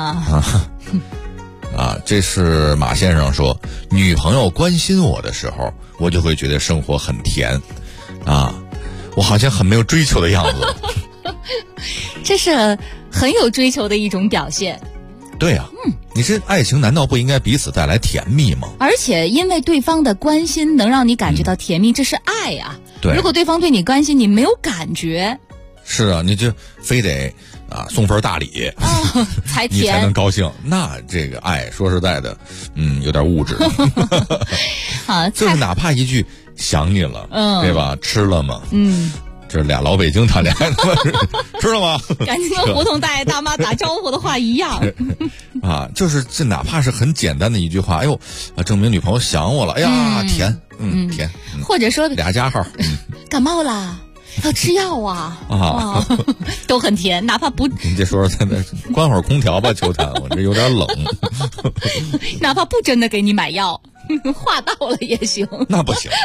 这是马先生说，女朋友关心我的时候，我就会觉得生活很甜我好像很没有追求的样子。 这是很有追求的一种表现。 对呀，你这爱情难道不应该彼此带来甜蜜吗？ 而且因为对方的关心能让你感觉到甜蜜，这是爱呀。 对， 如果对方对你关心，你没有感觉， 是啊，你就非得送份大礼才甜， 你才能高兴。那这个爱说实在的，有点物质。就是哪怕一句想你了，对吧？吃了吗？这俩老北京谈恋爱，知道吗？ 感觉跟胡同大爷大妈打招呼的话一样。 就是这哪怕是很简单的一句话，哎呦，证明女朋友想我了，哎呀，甜，甜。 或者说俩加号， 感冒啦，要吃药啊，都很甜，哪怕不。 你这说在那关会儿空调吧，秋谈，我这有点冷。 哪怕不真的给你买药，话到了也行。 那不行。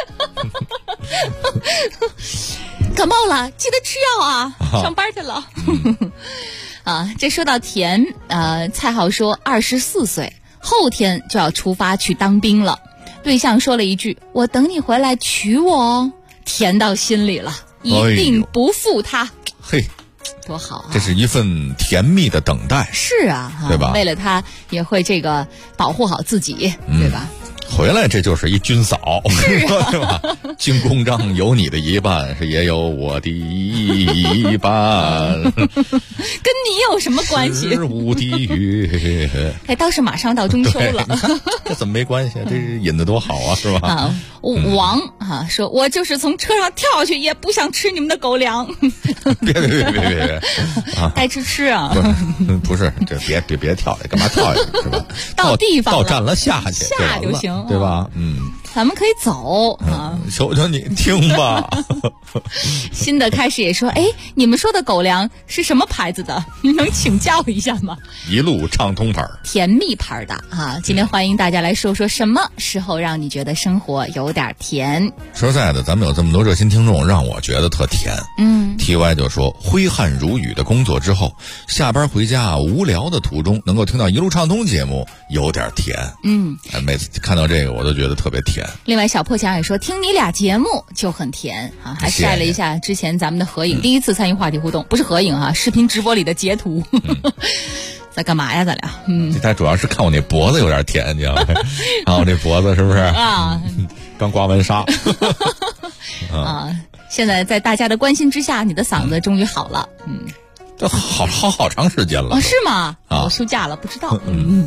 感冒了，记得吃药啊！上班去了。这说到甜，蔡浩说24岁，后天就要出发去当兵了。对象说了一句：“我等你回来娶我哦。”甜到心里了，一定不负他。 嘿， 多好啊！ 这是一份甜蜜的等待。 是啊， 对吧？ 为了他也会这个保护好自己，对吧？ 回来这就是一军嫂， 是对吧？军功章有你的一半，是也有我的一半， 跟你有什么关系？ 十五的月， 倒是马上到中秋了， 这怎么没关系？这引得多好啊，是吧？ 王说，我就是从车上跳下去，也不想吃你们的狗粮。 别， 该吃啊！ 不是，这别跳下去，干嘛跳下去是吧？ 到地方到站了下去就行， 对吧？ 咱们可以走啊！ 求求你听吧。 新的开始也说，你们说的狗粮是什么牌子的？能请教一下吗？ 一路畅通牌， 甜蜜牌的啊！今天欢迎大家来说说什么时候让你觉得生活有点甜。 说实在的，咱们有这么多热心听众，让我觉得特甜。TY 就说，挥汗如雨的工作之后，下班回家无聊的途中，能够听到一路畅通节目，有点甜。每次看到这个，我都觉得特别甜。 另外，小破墙也说，听你俩节目就很甜啊，还晒了一下之前咱们的合影，第一次参与话题互动，不是合影啊，视频直播里的截图。在干嘛呀，咱俩？ 他主要是看我那脖子有点甜，你知道吗？看我这脖子是不是啊？ 刚刮完痧。 现在在大家的关心之下，你的嗓子终于好了。 这好长时间了。 是吗？我休假了，不知道。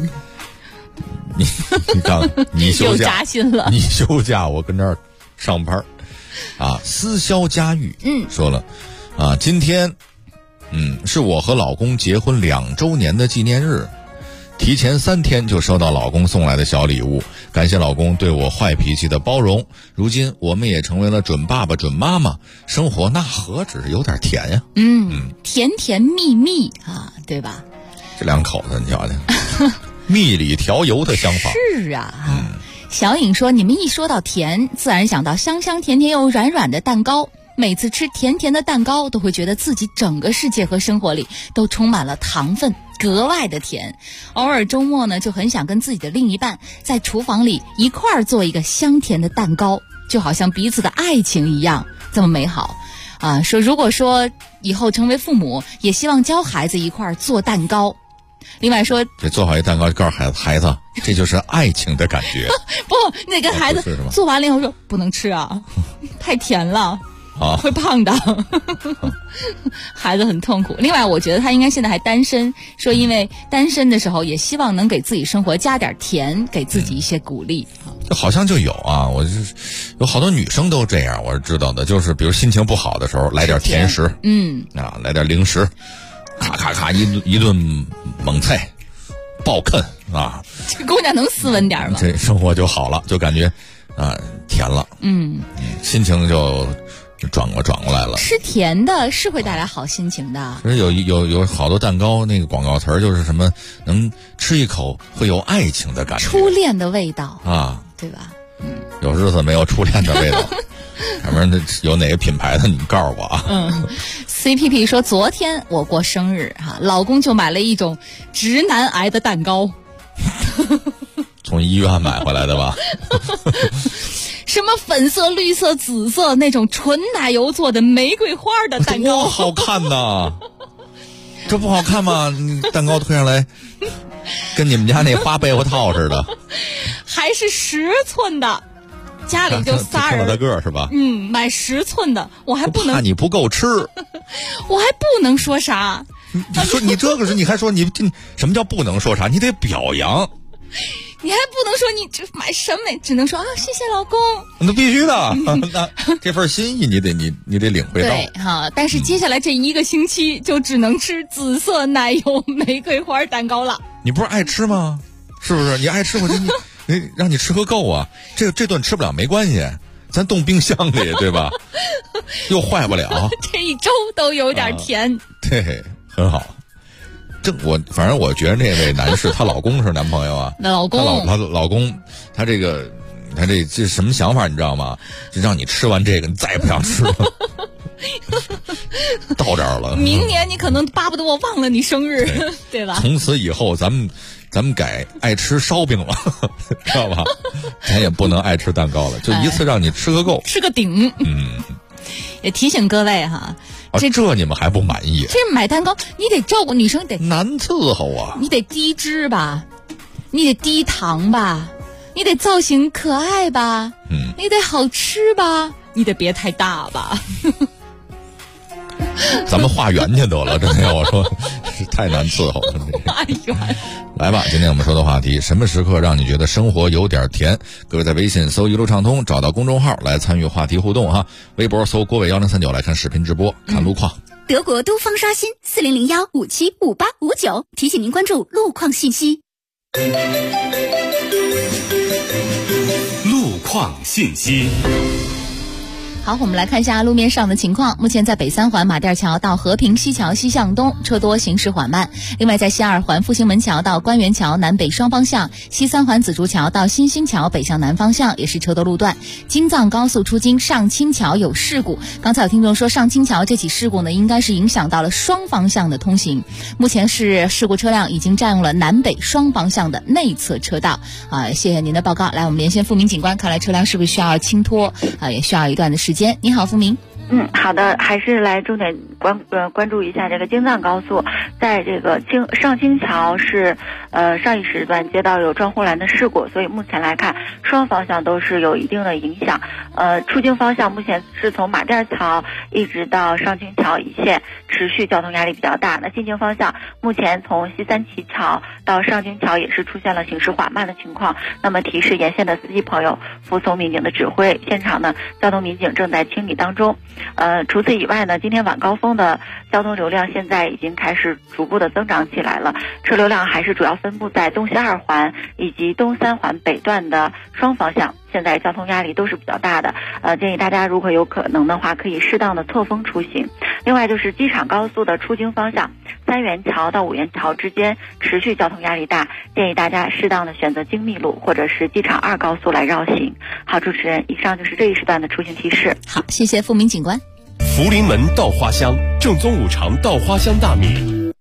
你休假又扎心了。 你休假，我跟这儿上班。思肖佳玉说了今天是我和老公结婚2周年的纪念日，提前3天就收到老公送来的小礼物，感谢老公对我坏脾气的包容。如今我们也成为了准爸爸准妈妈，生活那何止有点甜呀。 甜甜蜜蜜啊，对吧？ 这两口子你瞧瞧。蜜里调油的相仿。 是啊。小颖说，你们一说到甜，自然想到香香甜甜又软软的蛋糕，每次吃甜甜的蛋糕都会觉得自己整个世界和生活里都充满了糖分，格外的甜。偶尔周末呢，就很想跟自己的另一半在厨房里一块儿做一个香甜的蛋糕，就好像彼此的爱情一样这么美好说如果说以后成为父母，也希望教孩子一块儿做蛋糕。另外说， 这做好一蛋糕告诉孩子，这就是爱情的感觉。 不，那跟孩子做完了以后说不能吃啊，太甜了会胖的。孩子很痛苦。另外我觉得他应该现在还单身，说因为单身的时候也希望能给自己生活加点甜，给自己一些鼓励。 这好像就有我有好多女生都这样，我是知道的，就是比如心情不好的时候来点甜食，来点零食，咔咔咔一顿猛菜暴啃这姑娘能斯文点吗？ 这生活就好了，就感觉甜了，心情就转过来了。 吃甜的是会带来好心情的。 其实有好多蛋糕，那个广告词就是什么能吃一口会有爱情的感觉， 初恋的味道对吧？ 有日子没有初恋的味道。要不然有哪个品牌的你告诉我 CPP 说，昨天我过生日老公就买了一种直男癌的蛋糕。 从医院买回来的吧？ 什么粉色、绿色、紫色那种纯奶油做的玫瑰花的蛋糕， 多好看呐！ 这不好看吗？蛋糕推上来，跟你们家那花被窝套似的， 还是10寸的，家里就仨人， 大个是吧？ 买10寸的，我还不能， 怕你不够吃， 我还不能说啥。 你说你这个是，你还说你什么叫不能说啥？你得表扬。 你还不能说你这买什么，只能说啊，谢谢老公。 那必须的，那这份心意你得领会到。 对哈，但是接下来这1个星期就只能吃紫色奶油玫瑰花蛋糕了。 你不是爱吃吗？是不是？你爱吃我就你让你吃个够啊！这顿吃不了没关系，咱冻冰箱里对吧？又坏不了。 这一周都有点甜。 对，很好。反正我觉得那位男士，她老公是男朋友啊， 老公， 她老公，他这什么想法你知道吗？就让你吃完这个，你再也不想吃了。到这儿了， 明年你可能巴不得我忘了你生日，对吧？ 从此以后，咱们改爱吃烧饼了，知道吧？咱也不能爱吃蛋糕了，就一次让你吃个够， 吃个顶。也提醒各位哈。 这你们还不满意？ 这买蛋糕你得照顾女生，得难伺候啊！ 你得低脂吧，你得低糖吧，你得造型可爱吧，你得好吃吧，你得别太大吧。 咱们画圆去得了，真的我说是太难伺候了。 画圆。 来吧，今天我们说的话题，什么时刻让你觉得生活有点甜？各位在微信搜一路畅通，找到公众号来参与话题互动哈。微博搜郭伟1039来看视频直播，看路况。 德国东方刷新4001575859，提醒您关注路况信息。 路况信息。 好，我们来看一下路面上的情况。目前在北3环马甸桥到和平西桥西向东车多，行驶缓慢。另外在西2环复兴门桥到官园桥南北双方向，西3环紫竹桥到新兴桥北向南方向也是车多路段。京藏高速出京上清桥有事故，刚才有听众说上清桥这起事故呢，应该是影响到了双方向的通行。目前是事故车辆已经占用了南北双方向的内侧车道。谢谢您的报告。来，我们连线付明警官，看来车辆是不是需要清拖也需要一段的时间。你好，付明。 好的，还是来重点关注一下这个京藏高速，在这个上清桥是上一时段接到有撞护栏的事故，所以目前来看双方向都是有一定的影响。出京方向目前是从马甸桥一直到上清桥一线持续交通压力比较大。那进京方向目前从西三旗桥到上京桥也是出现了行驶缓慢的情况，那么提示沿线的司机朋友服从民警的指挥，现场呢交通民警正在清理当中。除此以外呢，今天晚高峰的交通流量现在已经开始逐步的增长起来了，车流量还是主要分布在东西2环以及东3环北段的双方向，现在交通压力都是比较大的。建议大家如果有可能的话，可以适当的错峰出行。另外就是机场高速的出京方向，3元桥到5元桥之间持续交通压力大，建议大家适当的选择京密路或者是机场2高速来绕行。好，主持人，以上就是这一时段的出行提示。 好，谢谢付明警官。 福临门稻花香，正宗五常稻花香大米。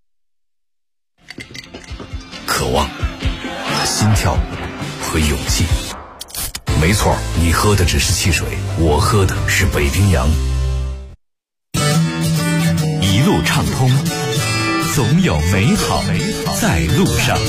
渴望、心跳和勇气。没错，你喝的只是汽水，我喝的是北冰洋。 一路畅通，总有美好在路上。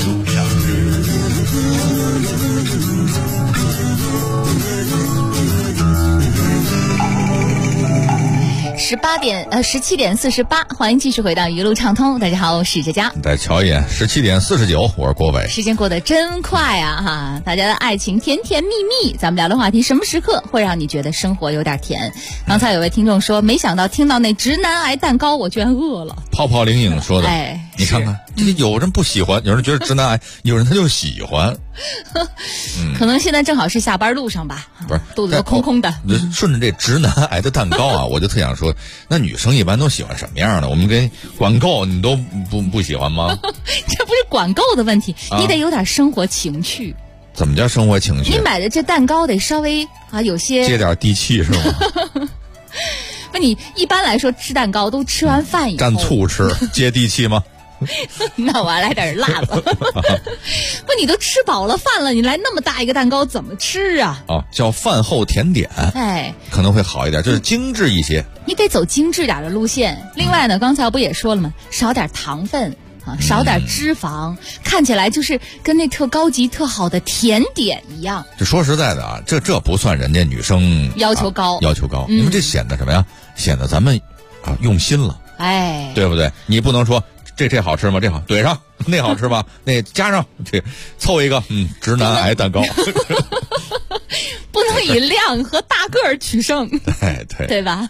17点48，欢迎继续回到一路畅通。大家好，我是佳佳。 再瞧一眼，17点49，我是郭伟。 时间过得真快啊哈！大家的爱情甜甜蜜蜜，咱们聊的话题，什么时刻会让你觉得生活有点甜？刚才有位听众说，没想到听到那直男癌蛋糕，我居然饿了。 泡泡灵影说的，你看看，有人不喜欢，有人觉得直男癌，有人他就喜欢。 可能现在正好是下班路上吧， 不是肚子都空空的。 顺着这直男癌的蛋糕啊，我就特想说，那女生一般都喜欢什么样的？我们给管够，你都不喜欢吗？ 这不是管够的问题，你得有点生活情趣。 怎么叫生活情趣？ 你买的这蛋糕得稍微有些接点地气是吗？ 那你一般来说吃蛋糕都吃完饭以后蘸醋吃，接地气吗？ 那我还来点辣子。不，你都吃饱了饭了，你来那么大一个蛋糕怎么吃啊？ 哦，叫饭后甜点， 哎， 可能会好一点，就是精致一些。 你得走精致点的路线。另外呢，刚才我不也说了吗？少点糖分啊，少点脂肪，看起来就是跟那特高级、特好的甜点一样。 这说实在的啊，这不算人家女生要求高， 要求高，因为这显得什么呀？显得咱们啊用心了， 哎， 对不对？你不能说这好吃吗？这好怼上，那好吃吗？那加上，这凑一个，直男癌蛋糕。 不能以量和大个儿取胜，对吧？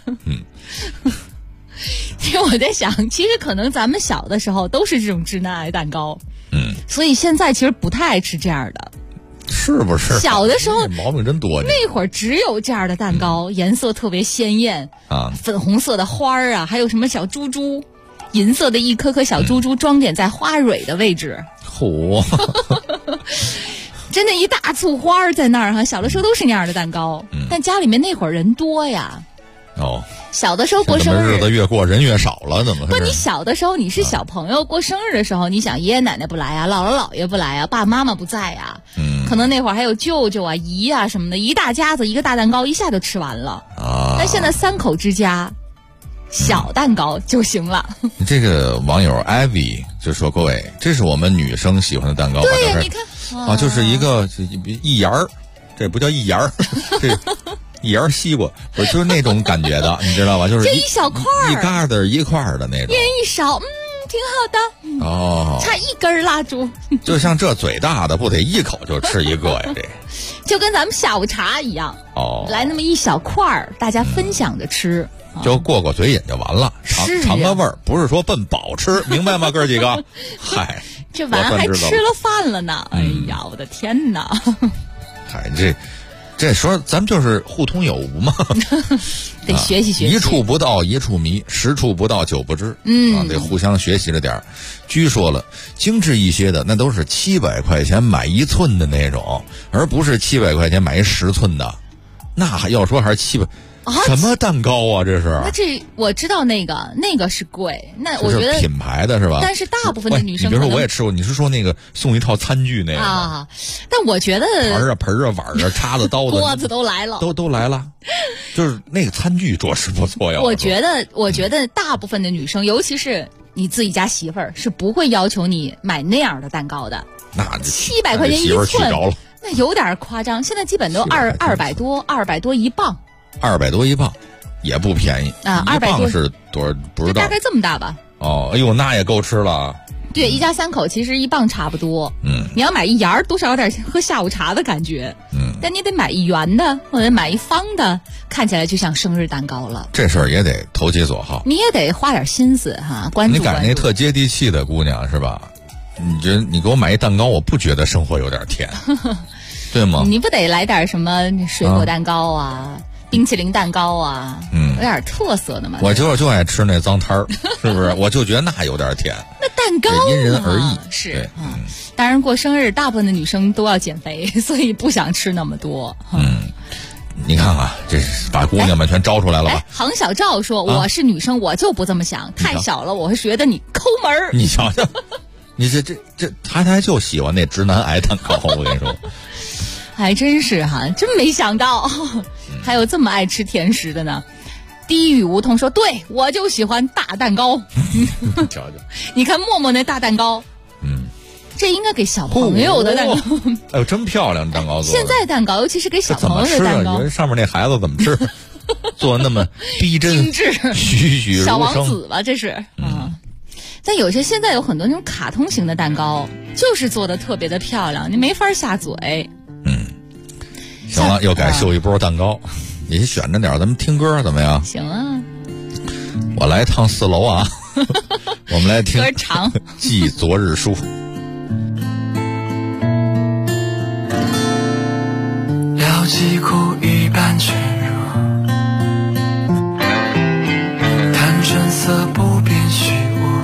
其实我在想，其实可能咱们小的时候都是这种直男癌蛋糕，所以现在其实不太爱吃这样的， 是不是？ 小的时候毛病真多， 那会儿只有这样的蛋糕，颜色特别鲜艳啊， 粉红色的花儿啊，还有什么小珠珠，银色的一颗颗小珠珠装点在花蕊的位置， 嚯！ 真的一大簇花儿在那儿哈，小的时候都是那样的蛋糕，但家里面那会儿人多呀。 哦， 小的时候过生日， 日子越过人越少了，怎么回事？ 不，你小的时候你是小朋友，过生日的时候，你想爷爷奶奶不来啊，姥姥姥爷不来啊，爸爸妈妈不在啊，可能那会儿还有舅舅啊、姨啊什么的，一大家子一个大蛋糕一下就吃完了啊。但现在3口之家，小蛋糕就行了。 这个网友 Ivy 就说：“各位，这是我们女生喜欢的蛋糕吧？ 对呀，你看啊，就是一个一沿儿，这不叫一沿儿，这。”一沿西瓜，不是就是那种感觉的，你知道吧？就是这一小块儿， 一疙瘩一块儿的那种， 一人一勺，挺好的。 哦， 差一根蜡烛， 就像这嘴大的，不得一口就吃一个呀？这就跟咱们下午茶一样哦，来那么一小块儿，大家分享着吃， 就过过嘴瘾就完了，尝个味儿，不是说奔饱吃，明白吗？哥几个，嗨， 这晚上还吃了饭了呢！哎呀，我的天哪！ 嗨，这说咱们就是互通有无嘛， 得学习学习。 一处不到一处迷，10处不到9不知。得互相学习着点儿。据说了，精致一些的那都是700块钱买1寸的那种，而不是700块钱买一10寸的。那还要说还是700。什么蛋糕啊？这是？ 那这我知道那个是贵，那我觉得品牌的是吧？ 但是大部分的女生， 你比如说我也吃过，你是说那个送一套餐具那个啊？但我觉得盆啊、碗啊、叉子、刀子、 锅子都来了， 都来了，就是那个餐具着实不错呀。 我觉得大部分的女生，尤其是你自己家媳妇儿，是不会要求你买那样的蛋糕的。 那 700块钱1寸，那有点夸张。现在基本都200多1磅。 200多1磅，也不便宜啊！200 磅是多少？不知道， 大概这么大吧。 哦，哎呦，那也够吃了。 对，一家3口其实1磅差不多。你要买一沿儿，多少有点喝下午茶的感觉。但你得买一圆的，或者买一方的，看起来就像生日蛋糕了。 这事儿也得投其所好， 你也得花点心思哈，关注。 你赶那特接地气的姑娘是吧？你觉得你给我买一蛋糕，我不觉得生活有点甜，对吗？ 你不得来点什么水果蛋糕啊？冰淇淋蛋糕啊，有点特色的嘛。 我就爱吃那脏摊儿，是不是？我就觉得那有点甜。 那蛋糕因人而异， 是当然过生日，大部分的女生都要减肥，所以不想吃那么多。 你看看，这把姑娘们全招出来了吧？ 杭小赵说：“我是女生，我就不这么想，太小了，我会觉得你抠门儿。” 你瞧瞧，你这他就喜欢那直男癌蛋糕，我跟你说。 还真是哈，真没想到还有这么爱吃甜食的呢。低语无痛说：“对，我就喜欢大蛋糕。” 瞧瞧， 你看默默那大蛋糕，这应该给小朋友的蛋糕。 哎呦，真漂亮，蛋糕做的。 现在蛋糕，尤其是给小朋友的蛋糕， 你上面那孩子怎么吃？做的那么逼真、 精致、 栩栩如生。 小王子吧，这是但有些现在有很多那种卡通型的蛋糕，就是做的特别的漂亮，你没法下嘴。 行了，又改秀一波蛋糕，你选着点，咱们听歌怎么样？ 行啊， 我来趟4楼啊，我们来听歌长记昨日书。 了几苦一般全入，谈春色不变虚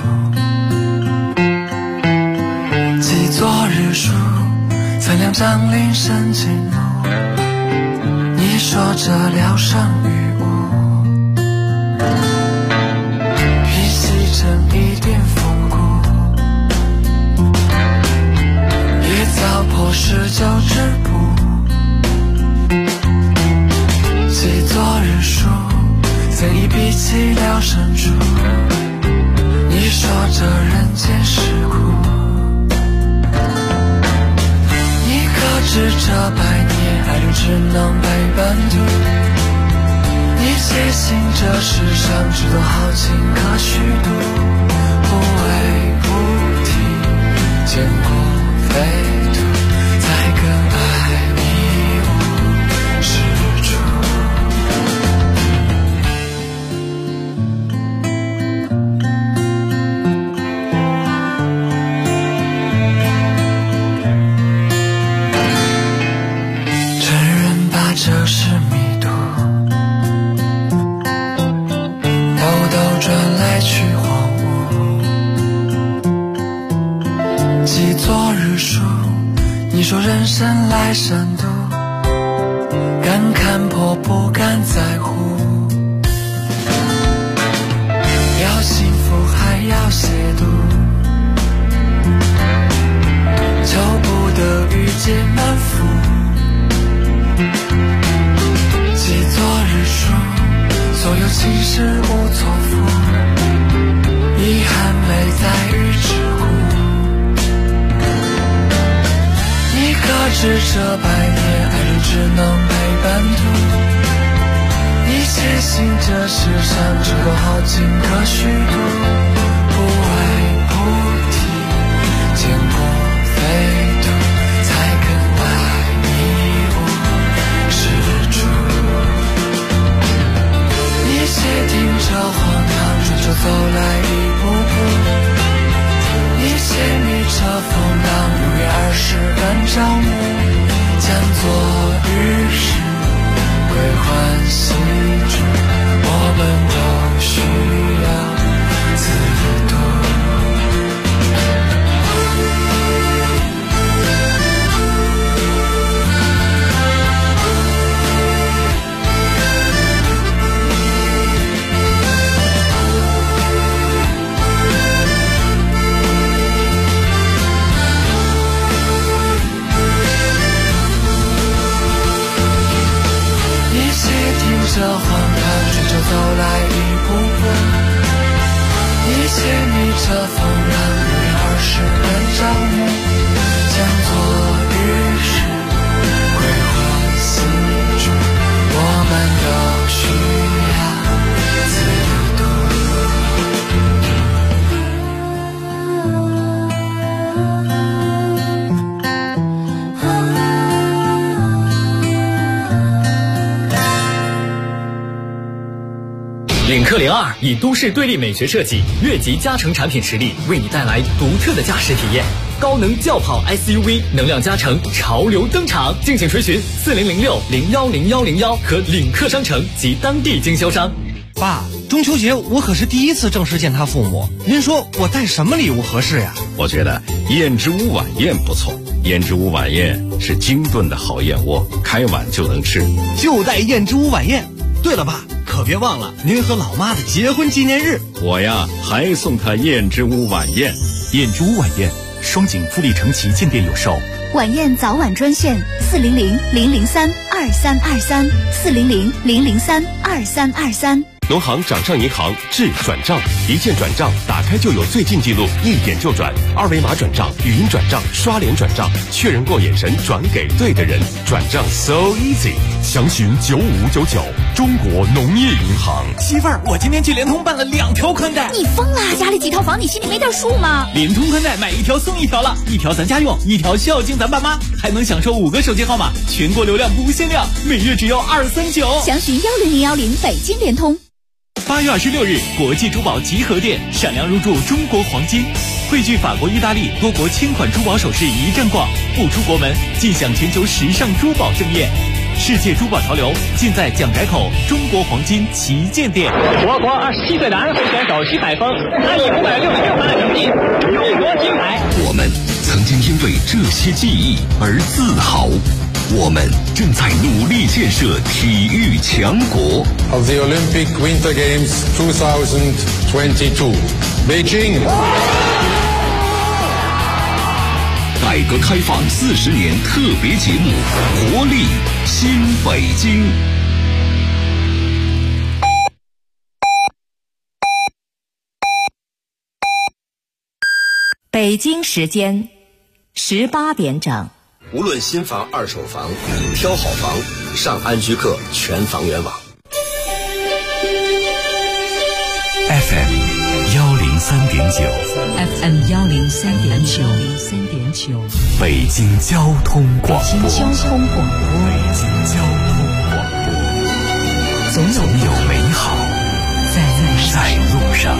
无，记昨日书，三两张铃声惊怒。你说这聊胜于无，脾气成一点风骨， 过19支步，记昨日书，曾一笔凄凉深处。你说这人间世故，你可知这百年爱人只能陪伴度？你坚信这世上只有好情可虚度，不为不提，见过飞度，才更爱你无是处。承认吧，这是迷途，兜兜转来去荒芜。记昨日书，你说人生来深度，敢看破不敢在乎。要幸福还要亵渎，求不得遇见满腹。记昨日书，所有情事无错付，遗憾没在于之乎。你可知这百年爱人只能陪伴度？你坚信这世上只有好情可虚度，不为不提，见过飞度，才更爱你无是处。你且听这荒唐追求走来一步步，你且迷这风浪如月20分朝暮，将昨日事归还细处，我们都需要自渡。这荒唐追求走来一步步，一切逆着风浪如月20分朝暮，将昨日事归还细处，我们都需要自渡。 领克02以都市对立美学设计、越级加成产品实力，为你带来独特的驾驶体验。高能轿跑 SUV 能量加成潮流登场，敬请垂询4006010101和领克商城及当地经销商。 爸，中秋节我可是第一次正式见他父母，您说我带什么礼物合适呀？ 我觉得燕之屋晚宴不错。燕之屋晚宴是精炖的好燕窝，开碗就能吃， 就带燕之屋晚宴。对了，爸，可别忘了您和老妈的结婚纪念日。 我呀还送他燕之屋晚宴。 燕之屋晚宴，双井富力城旗舰店有售。 晚宴早晚专线400-003-2323，400-003-2323。 农行掌上银行智转账，一键转账，打开就有最近记录，一点就转，二维码转账、语音转账、刷脸转账，确认过眼神转给对的人，转账 so easy。详询9599，中国农业银行。 媳妇儿，我今天去联通办了2条宽带。 你疯了？家里几套房，你心里没点数吗？ 联通宽带买1条送1条了，1条咱家用，1条孝敬咱爸妈，还能享受5个手机号码，全国流量不限量，每月只要239。 详询10010北京联通。 8月26日，国际珠宝集合店闪亮入驻中国黄金，汇聚法国、意大利多国千款珠宝首饰一站逛，不出国门尽享全球时尚珠宝盛宴。世界珠宝潮流尽在蒋改口中国黄金旗舰店。 我国27岁的安徽选手徐海峰，他以566分的成绩勇夺金牌。 我们曾经因为这些记忆而自豪。我们正在努力建设体育强国。 Of the Olympic Winter Games 2022, Beijing. 改改革开放40年特别节目《活力新北京》。 北京时间18点整。 无论新房、二手房，挑好房，上安居客全房源网。 FM 103.9 103.9 北京交通广播。总有美好在路上。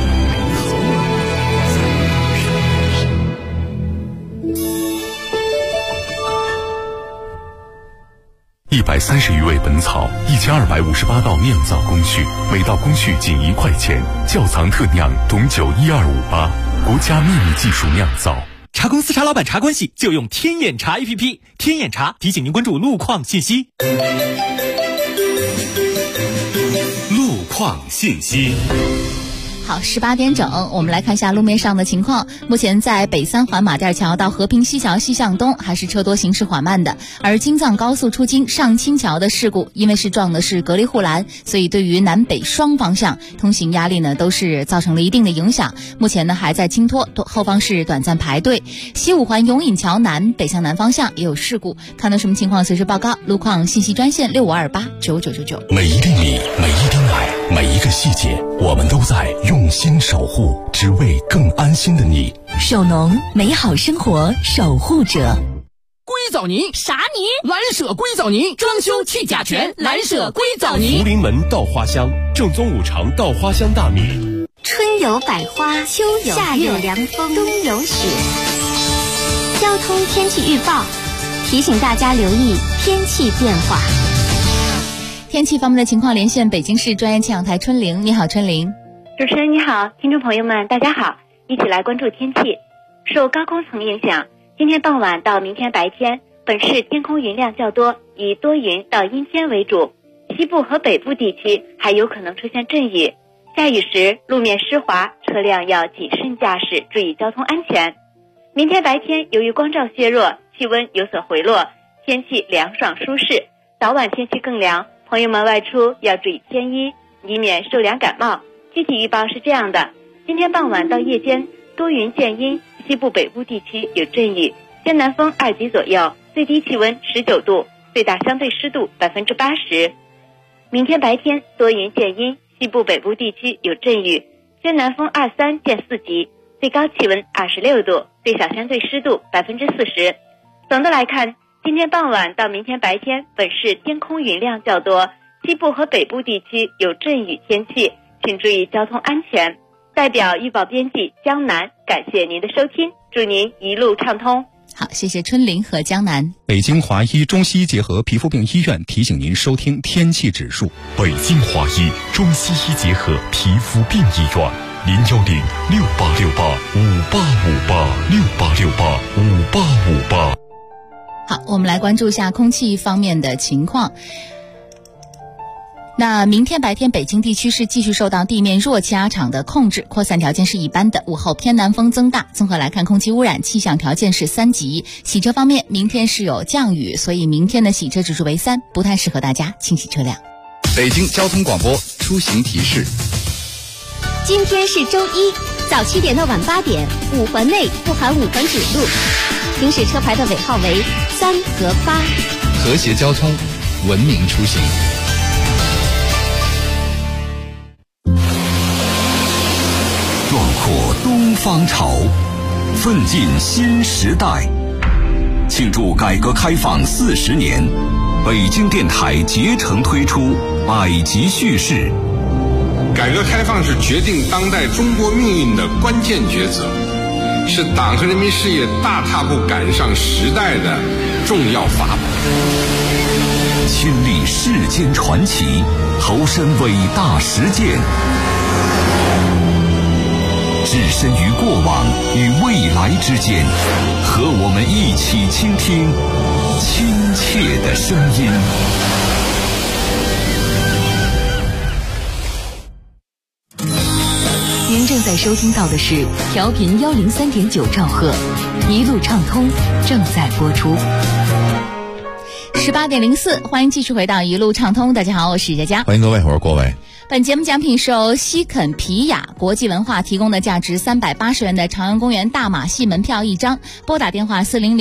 130余味本草，1258道酿造工序，每道工序仅1块钱。窖藏特酿董酒12588，国家秘密技术酿造。 茶公司茶老板茶关系就用天眼茶 APP， 天眼茶提醒您关注路况信息。 路况信息。 好，18点整，我们来看一下路面上的情况。目前在北三环马甸桥到和平西桥西向东还是车多行驶缓慢的，而京藏高速出京上清桥的事故，因为是撞的是隔离护栏，所以对于南北双方向通行压力呢都是造成了一定的影响。目前呢还在清拖，后方是短暂排队。西五环永隐桥南北向南方向也有事故，看到什么情况随时报告。路况信息专线65289999。 每一粒米，每一滴奶，每一个细节，我们都在用心守护，只为更安心的你。 手农，美好生活守护者。 硅藻泥啥泥？ 蓝舍硅藻泥，装修去甲醛，蓝舍硅藻泥。 福临门稻花香，正宗5常稻花香大米。 春有百花，秋有夏有凉风，冬有雪。交通天气预报提醒大家留意天气变化。 天气方面的情况，连线北京市专业气象台春玲。你好，春玲。 主持人你好，听众朋友们大家好，一起来关注天气。受高空层影响，今天傍晚到明天白天，本市天空云量较多，以多云到阴天为主，西部和北部地区还有可能出现阵雨。下雨时路面湿滑，车辆要谨慎驾驶，注意交通安全。明天白天由于光照削弱，气温有所回落，天气凉爽舒适，早晚天气更凉，朋友们外出要注意添衣，以免受凉感冒。具体预报是这样的，今天傍晚到夜间多云见阴，西部北部地区有阵雨，偏南风2级左右，最低气温19度，最大相对湿度80%。明天白天多云见阴，西部北部地区有阵雨，偏南风2、3见4级，最高气温26度，最小相对湿度40%。总的来看，今天傍晚到明天白天，本市天空云量较多，西部和北部地区有阵雨天气，请注意交通安全。代表预报编辑江南，感谢您的收听，祝您一路畅通。 好，谢谢春玲和江南。 北京华医中西医结合皮肤病医院提醒您收听天气指数。 北京华医中西医结合皮肤病医院，0106868585868685858。 好，我们来关注一下空气方面的情况。那明天白天北京地区是继续受到地面弱气压场的控制，扩散条件是一般的，午后偏南风增大。综合来看，空气污染气象条件是3级。洗车方面，明天是有降雨，所以明天的洗车指数为3，不太适合大家清洗车辆。 北京交通广播出行提示： 今天是周一，早7点到晚8点，5环内不含5环主路，行驶车牌的尾号为3和8。 和谐交通，文明出行。 壮阔东方潮，奋进新时代。庆祝改革开放40年，北京电台竭诚推出百集叙事。 改革开放是决定当代中国命运的关键抉择，是党和人民事业大踏步赶上时代的重要法宝。 亲历世间传奇，投身伟大实践，置身于过往与未来之间，和我们一起倾听亲切的声音。 您正在在收听到的是调频103.9兆赫，一路畅通正在播出。 18:04，欢迎继续回到一路畅通。大家好，我是佳佳。 欢迎各位，我是郭伟。 本节目奖品是由西肯皮雅国际文化提供的价值380元的朝阳公园大马戏门票1张，拨打电话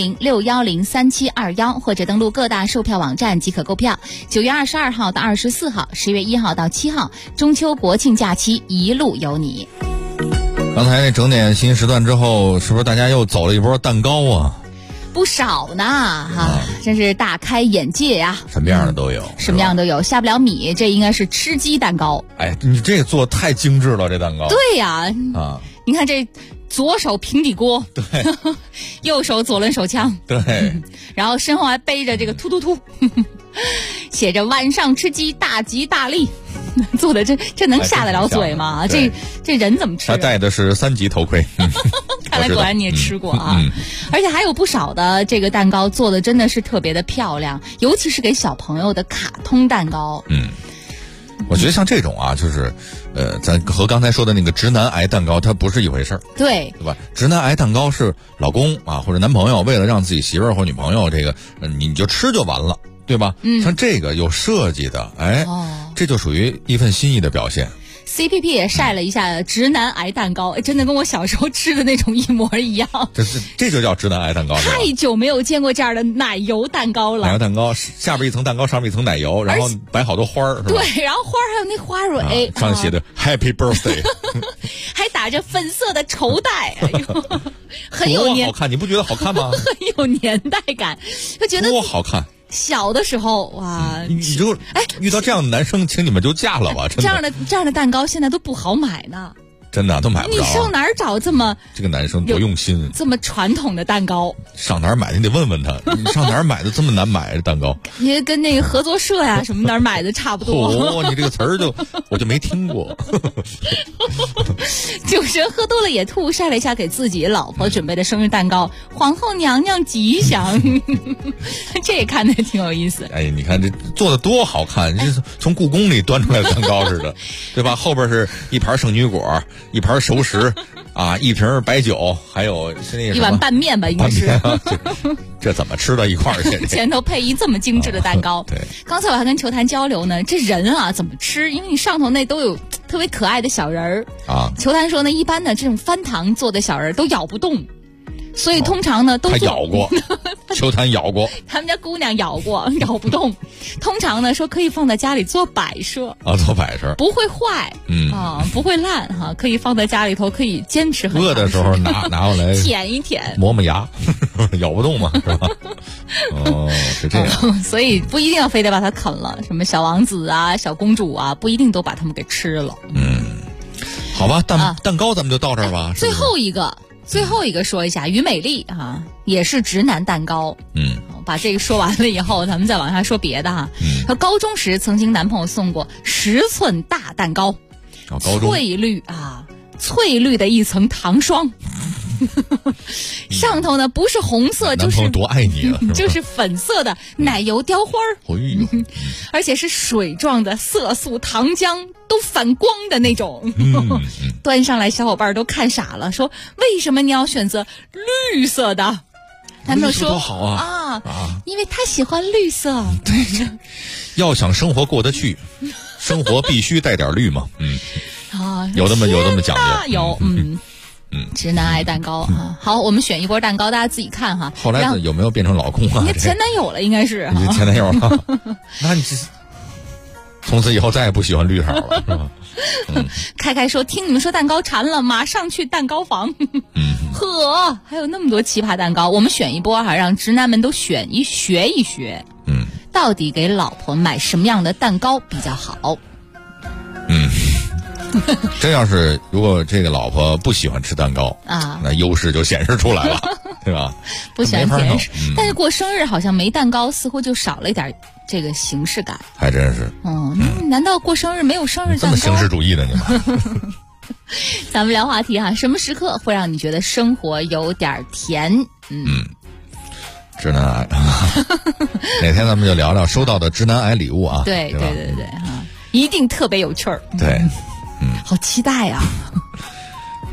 400-610-3721或者登录各大售票网站即可购票。9月22号到24号，10月1号到7号，中秋国庆假期一路有你。 刚才那整点新时段之后，是不是大家又走了一波蛋糕啊？ 不少呢，真是大开眼界呀！ 什么样的都有， 什么样都有，下不了米，这应该是吃鸡蛋糕。 哎，你这个做太精致了，这蛋糕。 对呀，你看这左手平底锅， 对， 右手左轮手枪， 对， 然后身后还背着这个突突突，写着晚上吃鸡大吉大利。做的这能下得了嘴吗？这人怎么吃？ 他戴的是3级头盔。 看来果然你也吃过啊！而且还有不少的这个蛋糕做的真的是特别的漂亮，尤其是给小朋友的卡通蛋糕。 我觉得像这种啊，就是咱和刚才说的那个直男癌蛋糕它不是一回事儿。 对吧？直男癌蛋糕是老公啊或者男朋友为了让自己媳妇儿或女朋友这个你就吃就完了，对吧？像这个有设计的，这就属于一份心意的表现。 CPP 也晒了一下直男癌蛋糕，真的跟我小时候吃的那种一模一样。 这就叫直男癌蛋糕。 太久没有见过这样的奶油蛋糕了。 奶油蛋糕下边一层蛋糕，上面一层奶油，然后摆好多花儿，是吧？ 对，然后花儿还有那花蕊， 上面写的 Happy Birthday， 还打着粉色的绸带，哎呦，很有多好看！你不觉得好看吗？ 很有年代感，就觉得多好看。 小的时候哇， 你就遇到这样的男生，请你们就嫁了吧！真的， 这样的蛋糕现在都不好买呢。 真的都买不着。 你上哪儿找这么这个男生多用心， 这么传统的蛋糕？ 上哪儿买？你得问问他，你上哪儿买的这么难买的蛋糕？ 你跟那个合作社呀什么哪儿买的差不多。 你这个词儿我就没听过。 酒神喝多了也吐，晒了一下给自己老婆准备的生日蛋糕，皇后娘娘吉祥。这也看着挺有意思。 哎，你看这做的多好看，这是从故宫里端出来的蛋糕似的，对吧？后边是一盘圣女果，一盘熟食啊，一瓶白酒，还有是那个一碗拌面吧，应该是。 这怎么吃到一块儿去？ 前头配一这么精致的蛋糕。 对， 刚才我还跟球坛交流呢，这人啊怎么吃？因为你上头那都有特别可爱的小人儿啊。球坛说呢，一般的这种翻糖做的小人都咬不动。所以通常呢，都他咬过，球坛咬过， 他们家姑娘咬过，咬不动。通常呢，说可以放在家里做摆设啊，做摆设不会坏，不会烂哈，可以放在家里头，可以坚持很长时间。 饿的时候拿过来舔一舔， 磨牙，咬不动嘛，是吧？哦，是这样。 所以不一定要非得把它啃了，什么小王子啊、小公主啊，不一定都把他们给吃了。 好吧，蛋糕咱们就到这儿吧。 最后一个说一下于美丽啊，也是直男蛋糕。把这个说完了以后，咱们再往下说别的哈。她高中时曾经男朋友送过10寸大蛋糕，翠绿的一层糖霜。上头呢不是红色，就是男朋友多爱你啊， 就是粉色的奶油雕花儿，而且是水状的色素糖浆都反光的那种。端上来小伙伴都看傻了，说为什么你要选择绿色的？他们说好啊， 因为他喜欢绿色。 要想生活过得去，生活必须带点绿嘛。有这么讲究， 有直男癌蛋糕啊。好，我们选一波蛋糕，大家自己看哈。 后来有没有变成老公啊？ 你前男友了，应该是。 你前男友了，那你从此以后再也不喜欢绿色了，是吧？ 开说听你们说蛋糕馋了，马上去蛋糕房。呵，还有那么多奇葩蛋糕，我们选一波哈，让直男们都学一学。到底给老婆买什么样的蛋糕比较好？ 真要是如果这个老婆不喜欢吃蛋糕啊，那优势就显示出来了，对吧？ 不喜欢甜食，但是过生日好像没蛋糕，似乎就少了一点这个形式感。 还真是。 难道过生日没有生日蛋糕？ 这么形式主义的你们？ 咱们聊话题哈，什么时刻会让你觉得生活有点甜？ 直男癌。哪天咱们就聊聊收到的直男癌礼物啊？ 对一定特别有趣儿。 对。 好期待啊！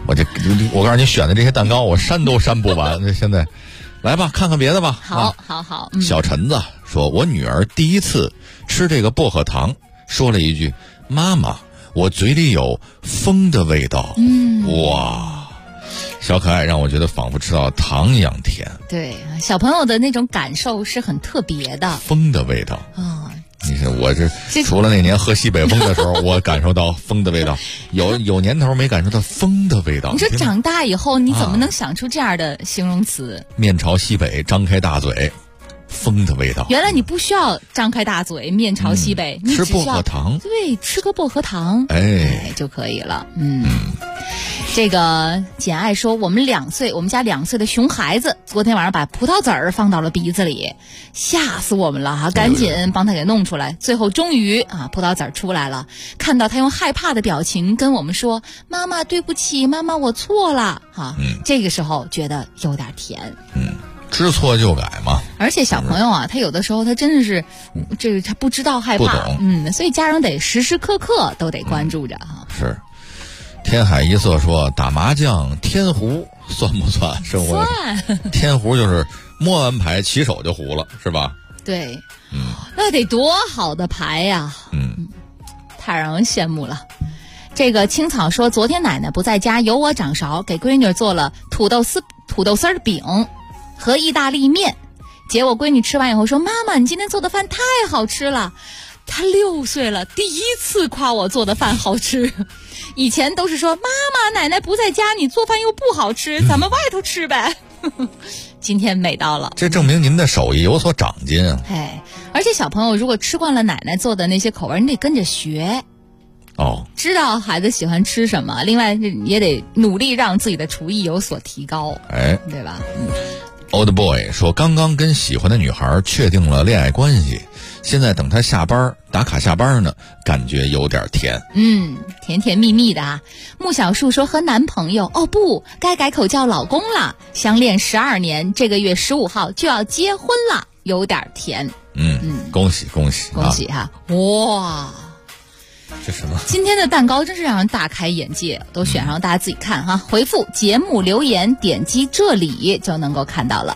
我告诉你，选的这些蛋糕我删都删不完。现在，来吧，看看别的吧。 好。 小陈子说，我女儿第一次吃这个薄荷糖，说了一句：“妈妈，我嘴里有风的味道。”哇，小可爱让我觉得仿佛吃到糖一样甜。 对，小朋友的那种感受是很特别的。 风的味道啊。 你看我这除了那年喝西北风的时候，我感受到风的味道，有年头没感受到风的味道。 你说长大以后你怎么能想出这样的形容词？ 面朝西北，张开大嘴，风的味道。 原来你不需要张开大嘴，面朝西北，你只需要吃薄荷糖， 对，吃个薄荷糖，就可以了。这个简爱说，我们家2岁的熊孩子昨天晚上把葡萄籽儿放到了鼻子里，吓死我们了哈！赶紧帮他给弄出来。最后终于葡萄籽儿出来了，看到他用害怕的表情跟我们说：“妈妈，对不起，妈妈，我错了。”这个时候觉得有点甜。 知错就改嘛。 而且小朋友他有的时候他真的是，他不知道害怕， 不懂。 所以家长得时时刻刻都得关注着哈。 是。天海一色说，打麻将天胡算不算生活？ 算。 天胡就是摸完牌起手就胡了，是吧？ 对。那得多好的牌呀！太让人羡慕了。这个青草说，昨天奶奶不在家，由我掌勺给闺女做了土豆丝儿饼和意大利面。结果闺女吃完以后说：“妈妈，你今天做的饭太好吃了。”她6岁了，第一次夸我做的饭好吃。以前都是说：“妈妈，奶奶不在家，你做饭又不好吃，咱们外头吃呗。”今天美到了， 这证明您的手艺有所长进啊！ 而且小朋友如果吃惯了奶奶做的那些口味，你得跟着学。知道孩子喜欢吃什么，另外也得努力让自己的厨艺有所提高，对吧 ？Old boy 说，刚刚跟喜欢的女孩确定了恋爱关系，现在等她下班打卡下班呢，感觉有点甜。 甜甜蜜蜜的啊。穆小树说，和男朋友不该改口叫老公了，相恋12年，这个月15号就要结婚了，有点甜。 恭喜恭喜哈！哇， 这什么？ 今天的蛋糕真是让人大开眼界，都选上大家自己看哈。回复节目留言，点击这里就能够看到了。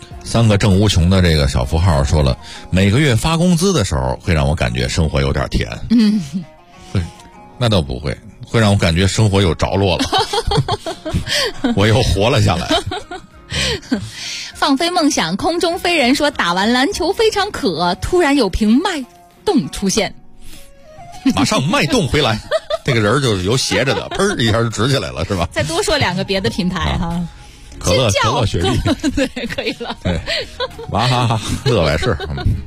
3个正无穷的这个小符号说了，每个月发工资的时候会让我感觉生活有点甜。那倒不会，会让我感觉生活有着落了，我又活了下来。 放飞梦想，空中飞人说，打完篮球非常渴，突然有瓶脉动出现， 马上脉动回来，这个人就是有斜着的，砰一下就直起来了，是吧？ 再多说2个别的品牌哈。 可乐雪碧， 对，可以了。 对，娃哈哈乐百氏，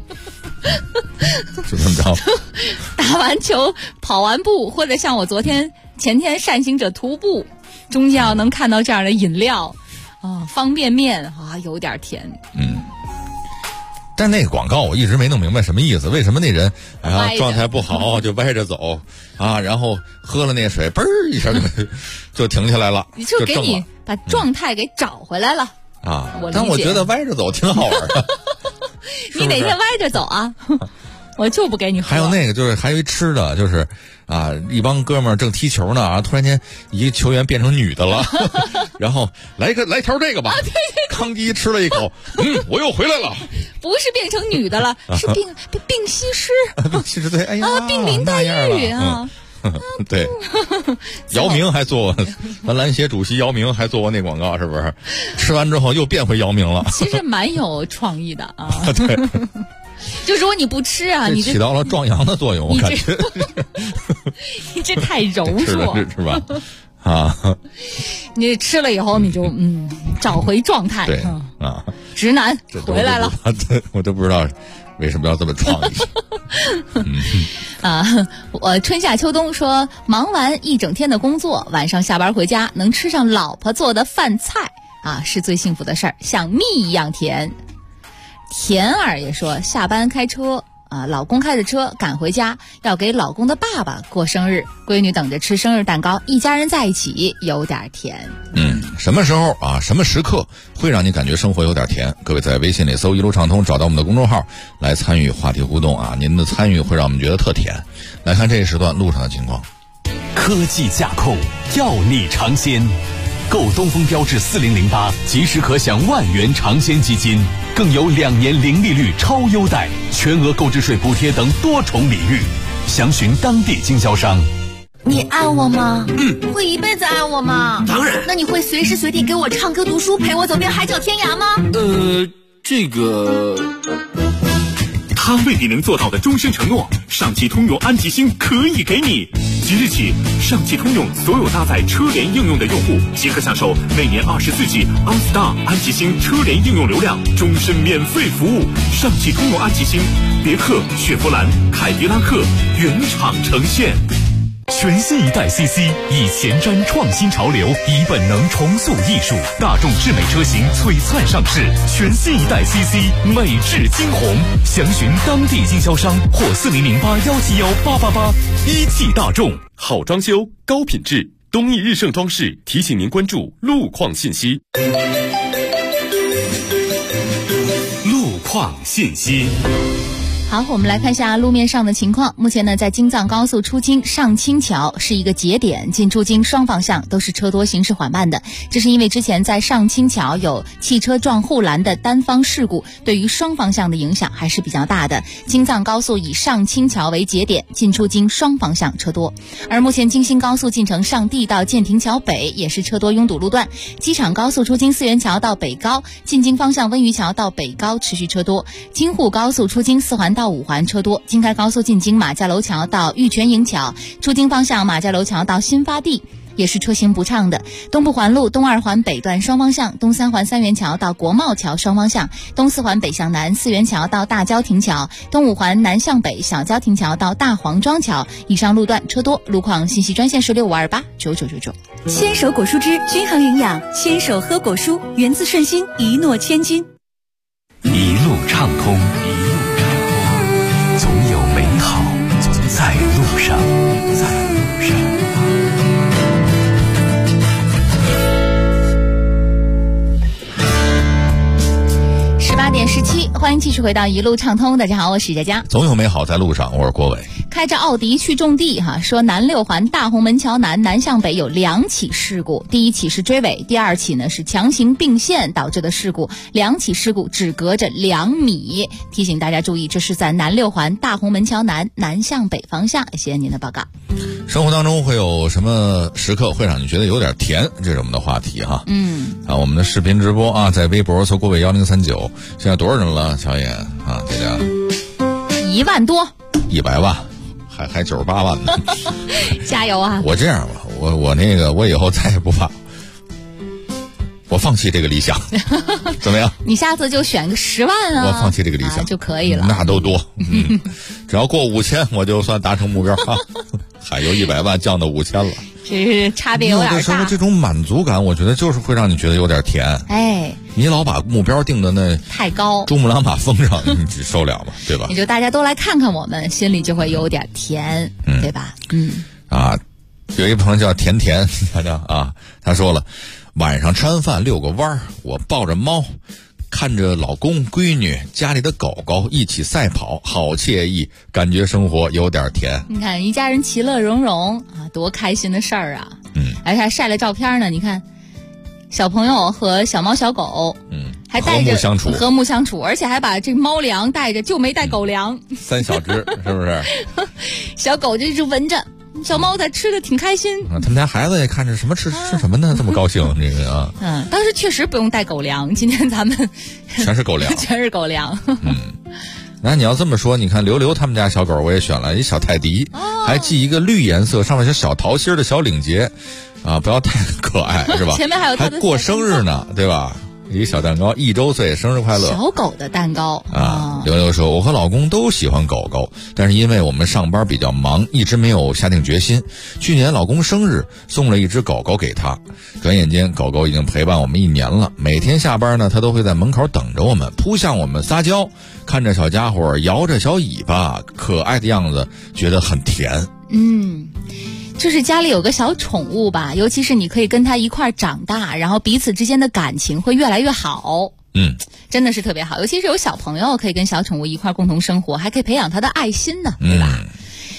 是这么着。 打完球、跑完步，或者像我前天善行者徒步，中间要能看到这样的饮料方便面有点甜。 但那个广告我一直没弄明白什么意思，为什么那人状态不好就歪着走然后喝了那水嘣一下就停下来了， 就给你把状态给找回来了但我觉得歪着走挺好玩的。 你哪天歪着走我就不给你喝。 还有那个就是还有一吃的，就是一帮哥们儿正踢球呢突然间一个球员变成女的了，然后来条这个吧， 对， 康基吃了一口，我又回来了。 不是变成女的了，是病西施。 病西施，对，哎呀， 病林黛玉对，姚明还做过，咱篮协主席姚明还做过那广告，是不是？吃完之后又变回姚明了。 其实蛮有创意的对。 就如果你不吃你起到了壮阳的作用，我感觉。 你这太柔弱， 是吧？ 你吃了以后你就找回状态。 对直男回来了。 我都不知道为什么要这么创意。 我春夏秋冬说，忙完一整天的工作，晚上下班回家能吃上老婆做的饭菜是最幸福的事儿，像蜜一样甜。田儿也说，下班开车老公开着车赶回家，要给老公的爸爸过生日，闺女等着吃生日蛋糕，一家人在一起有点甜。 什么时候什么时刻会让你感觉生活有点甜？各位在微信里搜一路畅通，找到我们的公众号来参与话题互动您的参与会让我们觉得特甜。来看这一时段路上的情况。 科技驾控，要你尝鲜。 购东风标致4008，即时可享10000元尝鲜基金，更有2年零利率超优待，全额购置税补贴等多重礼遇。详询当地经销商。 你爱我吗？会一辈子爱我吗？ 当然。 那你会随时随地给我唱歌读书，陪我走遍海角天涯吗？ 这个。 他未必能做到的终身承诺，上汽通用安吉星可以给你。即日起，上汽通用所有搭载车联应用的用户即可享受每年24G OnStar 安吉星车联应用流量，终身免费服务。上汽通用安吉星，别克、雪佛兰、凯迪拉克原厂呈现。 全新一代 CC 以前瞻创新潮流，以本能重塑艺术，大众智美车型璀璨上市。全新一代 CC 美至惊鸿，详询当地经销商或4008171888。一汽大众， 好装修，高品质。东义日盛装饰提醒您关注路况信息。 路况信息。 好，我们来看一下路面上的情况。目前呢，在京藏高速出京上清桥是一个节点，进出京双方向都是车多，行驶缓慢的。这是因为之前在上清桥有汽车撞护栏的单方事故，对于双方向的影响还是比较大的。京藏高速以上清桥为节点，进出京双方向车多。而目前京新高速进城上地到建亭桥北也是车多拥堵路段，机场高速出京四元桥到北高，进京方向温榆桥到北高持续车多。京沪高速出京四环到五环车多，京开高速进京马家楼桥到玉泉营桥，出京方向马家楼桥到新发地也是车行不畅的。东部环路东二环北段双方向，东三环三元桥到国贸桥双方向，东四环北向南四元桥到大郊亭桥，东五环南向北小郊亭桥到大黄庄桥，以上路段车多。路况信息专线是65289999。 牵手果蔬汁均衡营养，牵手喝果蔬，源自顺心，一诺千金。 一路畅通，总有美好在路上， 18点17，欢迎继续回到一路畅通。大家好，我是佳佳。 总有美好在路上，我是郭伟。 开着奥迪去种地说南六环大红门桥南向北有2起事故，第一起是追尾，第二起呢是强行并线导致的事故，2起事故只隔着2米。提醒大家注意，这是在南六环大红门桥南向北方向。谢谢您的报告。 生活当中会有什么时刻会让你觉得有点甜？这是我们的话题哈。我们的视频直播在微博搜郭伟1039，现在多少人了？乔爷大家 1万多 ，100万，还98万呢。 加油啊！ 我这样吧，我以后再也不怕，我放弃这个理想，怎么样？ 你下次就选个10万啊！ 我放弃这个理想就可以了。 那都多，只要过5000，我就算达成目标啊。还有100万降到5000了， 这是差别有点大。 有的时候这种满足感，我觉得就是会让你觉得有点甜。你老把目标定的那太高， 珠穆朗玛峰上，你受了吗？对吧？ 也就大家都来看看我们，心里就会有点甜，对吧？ 有一个朋友叫甜甜，大家他说了，晚上吃完饭遛个弯儿，我抱着猫，看着老公、闺女、家里的狗狗一起赛跑，好惬意，感觉生活有点甜。 你看一家人其乐融融多开心的事儿啊！而且还晒了照片呢，你看小朋友和小猫小狗，还带着和睦相处，而且还把这猫粮带着，就没带狗粮。 3小只是不是？ 小狗就一直闻着。小猫在吃的挺开心， 他们家孩子也看着什么吃什么呢？这么高兴，这个当时确实不用带狗粮，今天咱们全是狗粮， 全是狗粮。 那你要这么说，你看刘刘他们家小狗，我也选了一小泰迪，还系一个绿颜色，上面是小桃心的小领结，不要太可爱是吧？ 前面还有还过生日呢，对吧？一个小蛋糕，1周岁，生日快乐！ 小狗的蛋糕刘刘说，我和老公都喜欢狗狗，但是因为我们上班比较忙，一直没有下定决心。去年老公生日送了一只狗狗给他，转眼间狗狗已经陪伴我们1年了。每天下班呢，它都会在门口等着我们，扑向我们撒娇，看着小家伙摇着小尾巴，可爱的样子，觉得很甜。 就是家里有个小宠物吧，尤其是你可以跟它一块长大，然后彼此之间的感情会越来越好。真的是特别好，尤其是有小朋友可以跟小宠物一块共同生活，还可以培养他的爱心呢，对吧？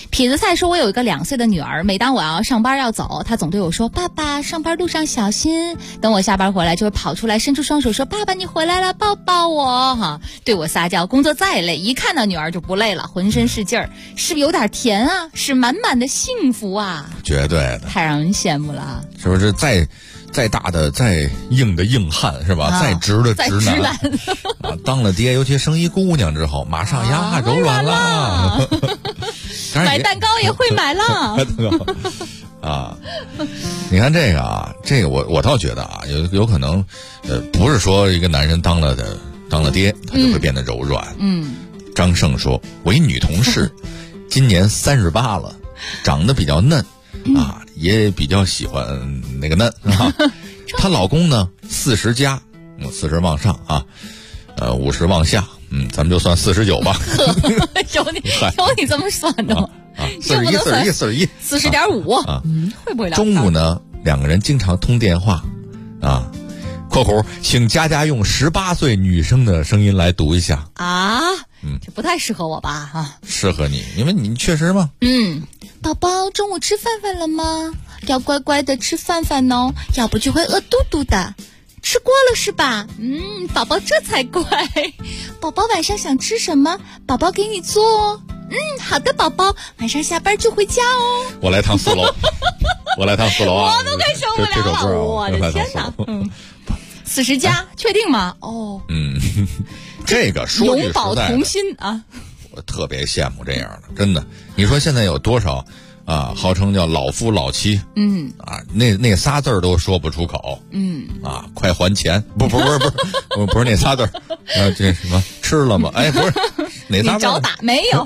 痞子菜说，我有一个2岁的女儿，每当我要上班要走，她总对我说，爸爸上班路上小心。等我下班回来就会跑出来伸出双手说，爸爸你回来了，抱抱我对我撒娇。工作再累，一看到女儿就不累了，浑身是劲儿，是不是有点甜啊？是满满的幸福啊！ 绝对的， 太让人羡慕了。 是不是再大的再硬的硬汉是吧？再直的直男啊，当了爹，尤其生一姑娘之后，马上呀柔软了。 买蛋糕也会买了啊！你看这个我倒觉得啊，有可能不是说一个男人当了爹，他就会变得柔软。张胜说，我一女同事今年38了，长得比较嫩啊，也比较喜欢那个嫩啊。她老公呢40加，40往上啊，50往下，咱们就算49吧。 有你这么算的吗 ？41 40.5 啊， 会不会聊？ 中午呢，2个人经常通电话啊。括弧，请佳佳用18岁女生的声音来读一下啊。这不太适合我吧？啊， 适合你，因为你确实嘛。 宝宝，中午吃饭饭了吗？要乖乖的吃饭饭哦，要不就会饿肚肚的。吃过了是吧？宝宝这才乖。宝宝晚上想吃什么？宝宝给你做哦。好的，宝宝，晚上下班就回家哦。 我来趟4楼，我来趟4楼啊！ 我都快受不了了，我的天哪！40加，确定吗？哦， 这个说句实在的， 永葆童心啊！ 我特别羡慕这样的，真的。你说现在有多少啊，号称叫老夫老妻，那仨字儿都说不出口，快还钱，不是那仨字儿，这什么吃了吗？哎，不是哪仨字？ 你找打没有？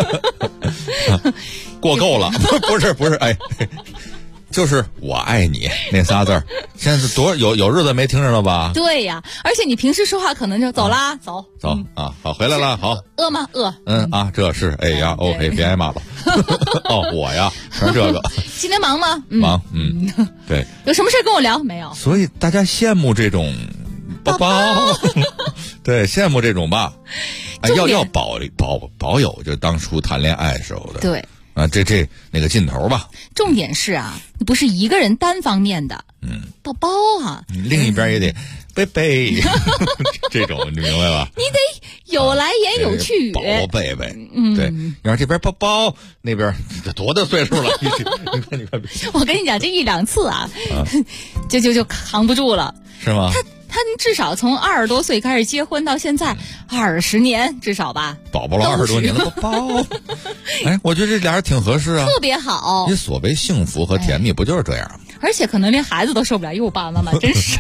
过够了，不是，哎。就是我爱你那仨字儿，现在多有日子没听着了吧？ 对呀，而且你平时说话可能就走啦，走啊，好回来了，好饿吗？饿。 这是哎呀 ，OK， 别挨骂了。我呀，全是这个。 今天忙吗？ 忙，对。 有什么事跟我聊没有？ 所以大家羡慕这种宝宝，对，羡慕这种吧。要保有就当初谈恋爱时候的。 对。 这那个劲头吧。 重点是不是一个人单方面的，宝宝啊， 另一边也得贝贝，这种你明白吧？ 你得有来言有去， 宝宝贝贝，对，然后这边宝宝，那边多大岁数了？你看， 我跟你讲，这1-2次就扛不住了， 是吗？ 他至少从20多岁开始结婚到现在20年，至少吧。 宝宝了20多年了，宝宝。哎，我觉得这俩人挺合适啊， 特别好。 你所谓幸福和甜蜜，不就是这样吗？ 而且可能连孩子都受不了，哟，爸爸妈妈真是。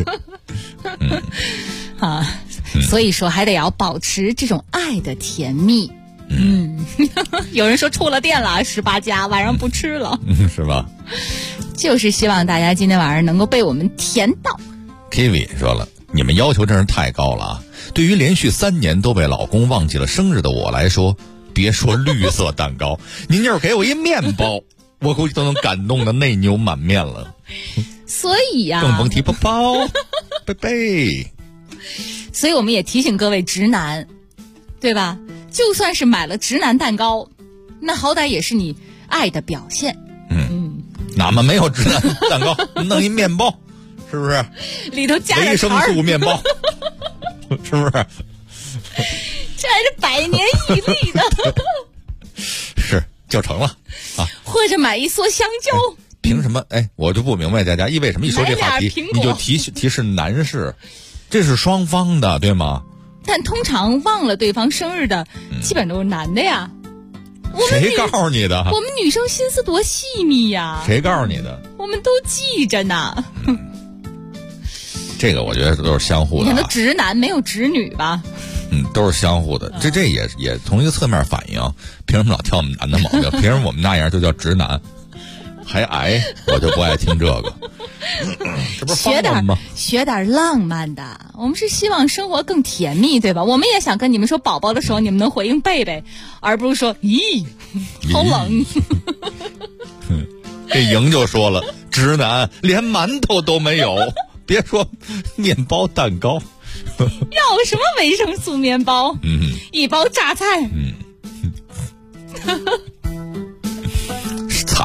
所以说还得要保持这种爱的甜蜜。有人说触了电了，18加，晚上不吃了， 是吧？ 就是希望大家今天晚上能够被我们甜到。 Kiwi 说了，你们要求真是太高了啊！对于连续3年都被老公忘记了生日的我来说，别说绿色蛋糕，您就是给我一面包，我估计都能感动的内牛满面了。 所以更甭提包包，贝贝。 所以我们也提醒各位直男，对吧？就算是买了直男蛋糕，那好歹也是你爱的表现。 哪么没有直男蛋糕，弄一面包。是不是里头加维生素面包？是不是？ 这还是100年一粒的， 是就成了啊！ 或者买一梭香蕉？ 凭什么？哎，我就不明白佳佳，为什么一说这话题你就提示男士，这是双方的，对吗？ 但通常忘了对方生日的，基本都是男的呀。 谁告诉你的？ 我们女生心思多细密呀！ 谁告诉你的？ 我们都记着呢。 这个我觉得都是相互的。 你看，都直男没有直女吧？ 都是相互的。这也从一个侧面反映，凭什么老挑我们男的毛病？凭什么我们那样就叫直男？还矮，我就不爱听这个。这不是学点浪漫的。我们是希望生活更甜蜜，对吧？我们也想跟你们说宝宝的时候，你们能回应贝贝，而不是说咦，好冷。 这莹就说了，直男连馒头都没有，别说面包蛋糕。 要什么维生素面包？一包榨菜。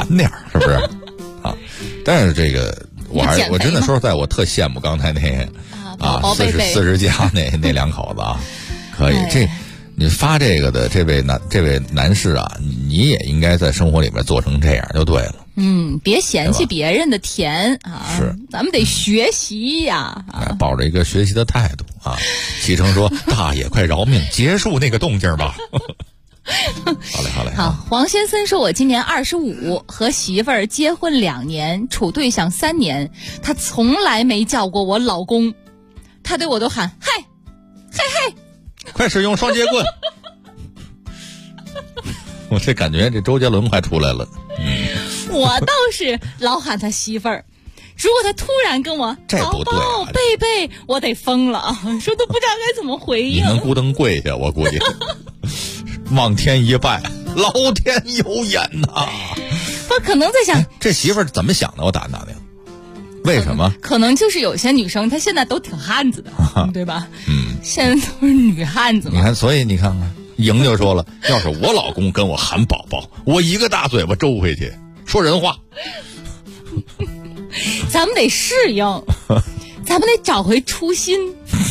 点儿，是不是？啊，但是这个我真的说实在，我特羡慕刚才那40加那两口子啊，可以。这你发这个的这位男士啊，你也应该在生活里面做成这样就对了。 别嫌弃别人的甜啊， 是，咱们得学习呀， 抱着一个学习的态度啊。启程说：“大爷，快饶命，结束那个动静吧。”好嘞。 好，黄先生说：“我今年25，和媳妇儿结婚2年，处对象3年，他从来没叫过我老公，他对我都喊嗨， 快使用双截棍。”我这感觉这周杰伦快出来了。 我倒是老喊他媳妇儿，如果他突然跟我宝宝贝贝，我得疯了，说都不知道该怎么回应。 你能咕噔跪下，我估计。望天一拜，老天有眼呐！ 我可能在想， 这媳妇儿怎么想的？我打听。为什么？ 可能就是有些女生她现在都挺汉子的，对吧？现在都是女汉子嘛。 你看，所以你看看，莹就说了，要是我老公跟我喊宝宝，我一个大嘴巴周回去，说人话。 咱们得适应，咱们得找回初心，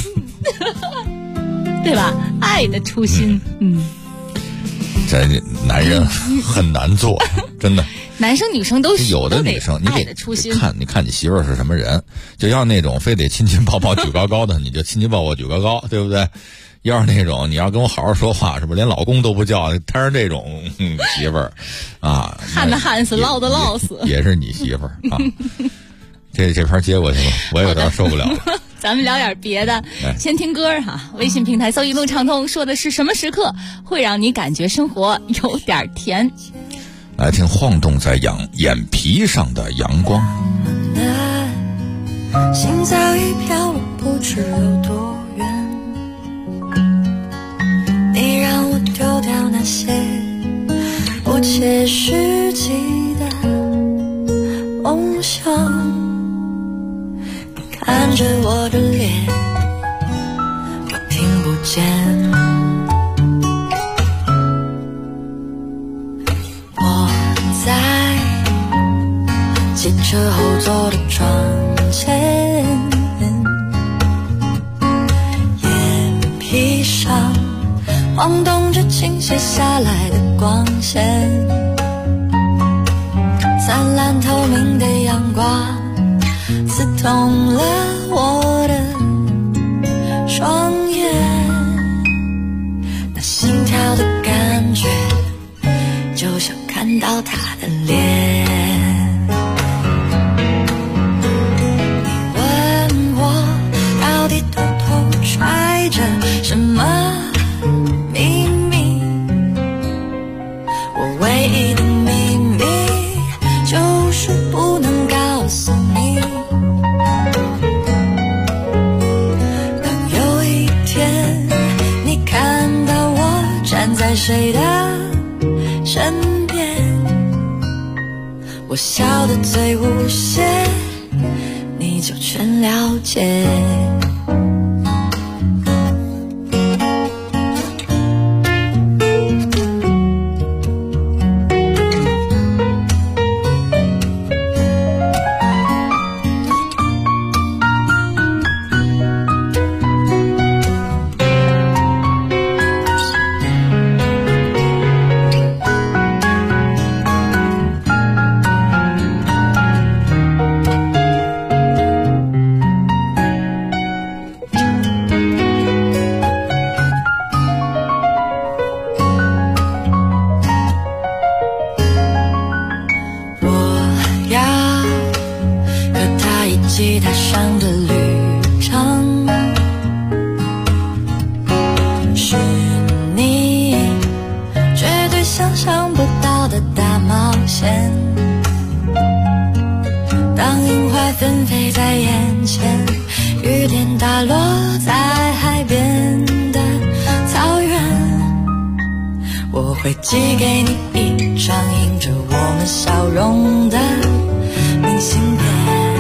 对吧？爱的初心， 这男人很难做，真的。 男生女生都有的女生，你得看你媳妇儿是什么人，就要那种非得亲亲抱抱举高高的，你就亲亲抱抱举高高，对不对？要是那种你要跟我好好说话，是不是连老公都不叫？他是这种媳妇儿啊， 旱的旱死，涝的涝死， 也是你媳妇儿啊。这盘接过去吧，我有点受不了了。 咱们聊点别的，先听歌哈。微信平台搜一路畅通，说的是什么时刻会让你感觉生活有点甜？ 来听晃动在眼皮上的阳光。 心早已飘了不知有多远，你让我丢掉那些不切实际的梦想，看着我的脸，我听不见。我在汽车后座的窗前，眼皮上晃动着倾泻下来的光线，灿烂透明的阳光刺痛了我的双眼，那心跳的感觉就像看到他的脸。你问我到底偷偷揣着什么秘密，我唯一的秘密就是不能告诉你。当有一天你看到我站在谁的身边，我笑得最无邪，你就全了解。吉他上的旅程，是你绝对想象不到的大冒险。当樱花纷飞在眼前，雨点打落在海边的草原，我会寄给你一张印着我们笑容的明信片。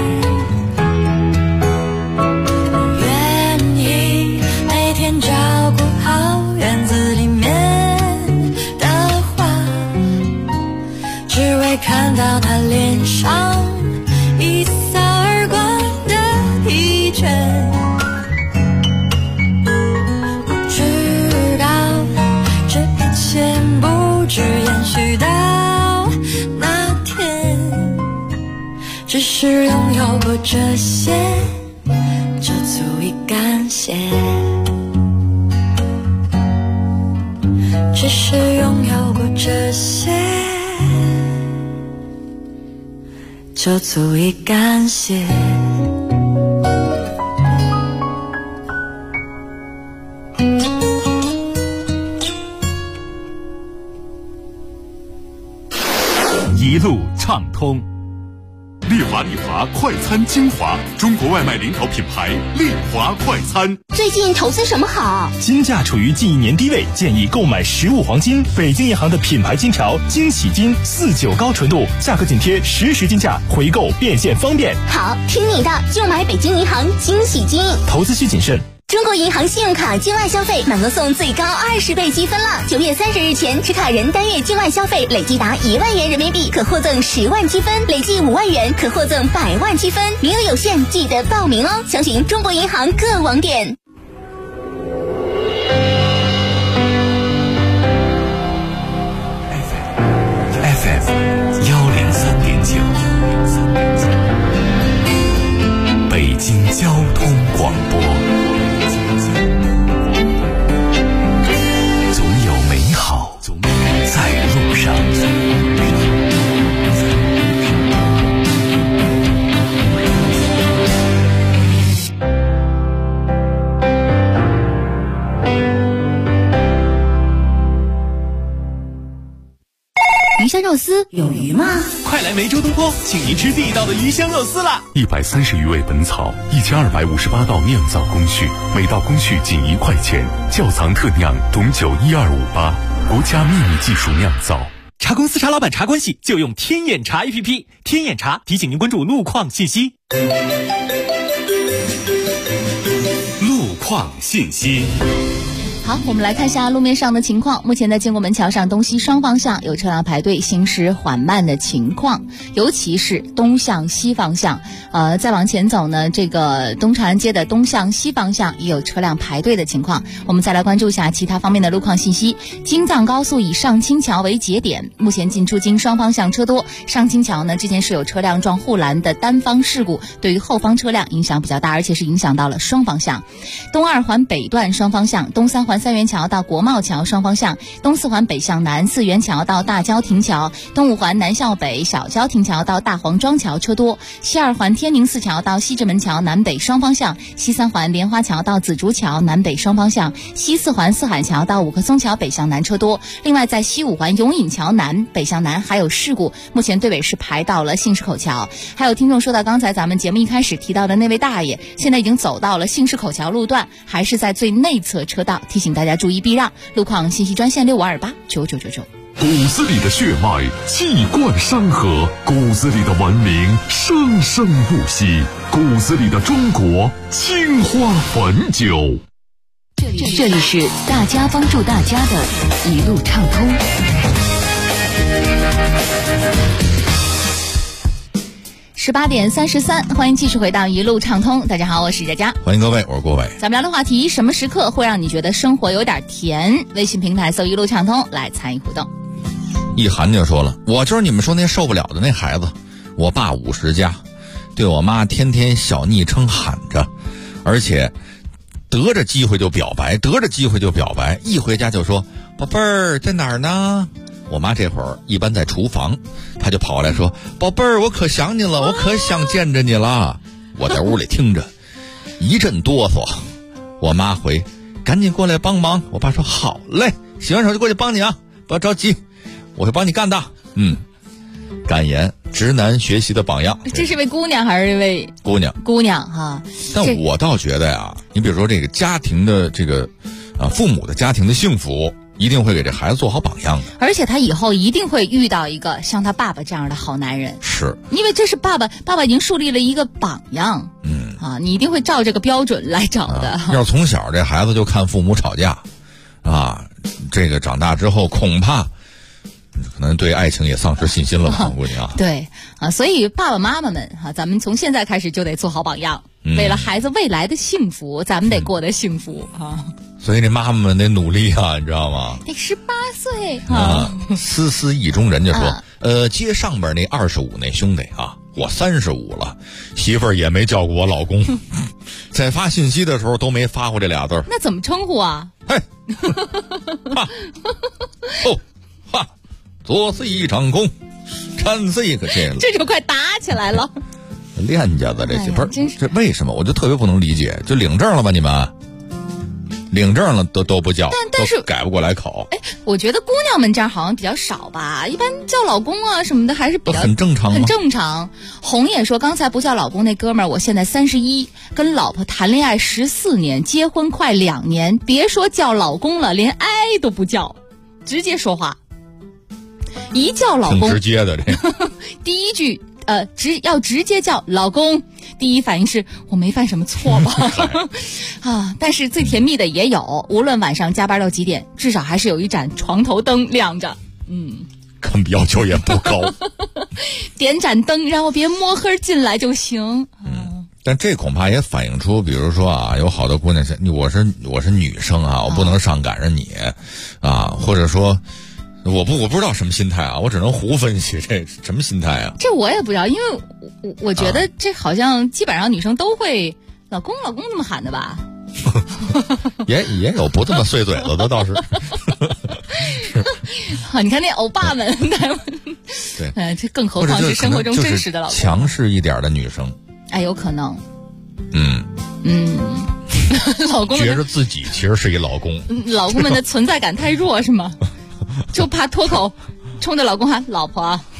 照顾好院子里面的花，只为看到他脸上一扫而光的疲倦。不知道这一切不止延续到那天，只是拥有过这些就足以感谢，只是拥有过这些就足以感谢。 一路畅通。丽华快餐精华，中国外卖领导品牌丽华快餐。 最近投资什么好？ 金价处于近1年低位，建议购买15黄金。北京银行的品牌金条惊喜金49高纯度，价格紧贴实时金价，回购变现方便。 好，听你的，就买北京银行惊喜金。 投资需谨慎。 中国银行信用卡境外消费满额送最高20倍积分了！9月30日前持卡人单月境外消费累计达1万元人民币，可获赠10万积分；累计5万元可获赠100万积分。名额有限，记得报名哦！详询中国银行各网点。 FM 103.9，北京交通广播。总有美好在路上。 鱼香肉丝有鱼吗？ 快来梅州东坡，请您吃地道的鱼香肉丝啦 ！130余味本草，1258道酿造工序，每道工序仅1块钱，窖藏特酿董酒12588，国家秘密技术酿造。 茶公司茶老板茶关系就用天眼茶 APP， 天眼茶提醒您关注路况信息。 路况信息。 好，我们来看一下路面上的情况。目前在建国门桥上东西双方向有车辆排队行驶缓慢的情况，尤其是东向西方向。再往前走呢，这个东长安街的东向西方向也有车辆排队的情况。我们再来关注一下其他方面的路况信息。京藏高速以上清桥为节点，目前进出京双方向车多。上清桥呢，之前是有车辆撞护栏的单方事故，对于后方车辆影响比较大，而且是影响到了双方向。东二环北段双方向，东三环三元桥到国贸桥双方向，东四环北向南四元桥到大郊亭桥，东五环南向北小郊亭桥到大黄庄桥车多，西二环天宁寺桥到西直门桥南北双方向，西三环莲花桥到紫竹桥南北双方向，西四环四海桥到五棵松桥北向南车多。另外在西五环永隐桥南北向南还有事故，目前队尾是排到了信市口桥。还有听众说到刚才咱们节目一开始提到的那位大爷，现在已经走到了信市口桥路段，还是在最内侧车道，提醒大家注意避让。路况信息专线65289999。 骨子里的血脉气贯山河，骨子里的文明生生不息，骨子里的中国青花汾酒。 这里是大家帮助大家的一路畅通。 18点33，欢迎继续回到一路畅通。大家好，我是佳佳， 欢迎各位，我是郭伟。 咱们聊的话题，什么时刻会让你觉得生活有点甜？微信平台搜一路畅通来参与互动。 一涵就说了，我就是你们说那受不了的那孩子，我爸50加，对我妈天天小昵称喊着，而且得着机会就表白，一回家就说宝贝儿在哪儿呢？我妈这会儿一般在厨房，她就跑过来说宝贝儿我可想你了，我可想见着你了。我在屋里听着一阵哆嗦，我妈回赶紧过来帮忙。我爸说好嘞，洗完手就过去帮你啊，不要着急，我会帮你干的。敢言直男学习的榜样。 这是位姑娘还是一位姑娘哈？ 但我倒觉得呀，你比如说这个家庭的这个父母的家庭的幸福，一定会给这孩子做好榜样的， 而且他以后一定会遇到一个像他爸爸这样的好男人。 是， 因为这是爸爸已经树立了一个榜样。你一定会照这个标准来找的。 要从小这孩子就看父母吵架，这个长大之后恐怕可能对爱情也丧失信心了吧，我估计啊。 对啊，所以爸爸妈妈们咱们从现在开始就得做好榜样，为了孩子未来的幸福，咱们得过得幸福啊。 所以这妈妈们得努力啊，你知道吗？ 得18岁啊，思思意中人就说，接上边那25那兄弟啊，我35了，媳妇儿也没叫过我老公，在发信息的时候都没发过这俩字儿。 那怎么称呼啊？ 嘿，哈，左是一场空，战是一个这这就快打起来了。 练家子这些不是这为什么？我就特别不能理解，就领证了吧你们？领证了都不叫， 但是改不过来口。 我觉得姑娘们这样好像比较少吧，一般叫老公啊什么的还是比较很正常吗？ 很正常。红也说，刚才不叫老公那哥们儿，我现在31，跟老婆谈恋爱14年，结婚快2年，别说叫老公了，连哎都不叫，直接说话。一叫老公， 挺直接的这第一句要直接叫老公，第一反应是我没犯什么错吧？啊！但是最甜蜜的也有，无论晚上加班到几点，至少还是有一盏床头灯亮着。 根本要求也不高， 点盏灯，然后别摸黑进来就行。 但这恐怕也反映出，比如说啊，有好多姑娘说，我是女生啊，我不能上赶着你啊，或者说。我不知道什么心态啊，我只能胡分析这什么心态啊？ 这我也不知道，因为我觉得这好像基本上女生都会老公老公这么喊的吧？ 也有不这么碎嘴子的倒是。 你看那欧巴们，对，这更何况是生活中真实的老公。 强势一点的女生， 有可能。老公觉着自己其实是一老公， 老公们的存在感太弱是吗？就怕脱口冲着老公喊老婆啊。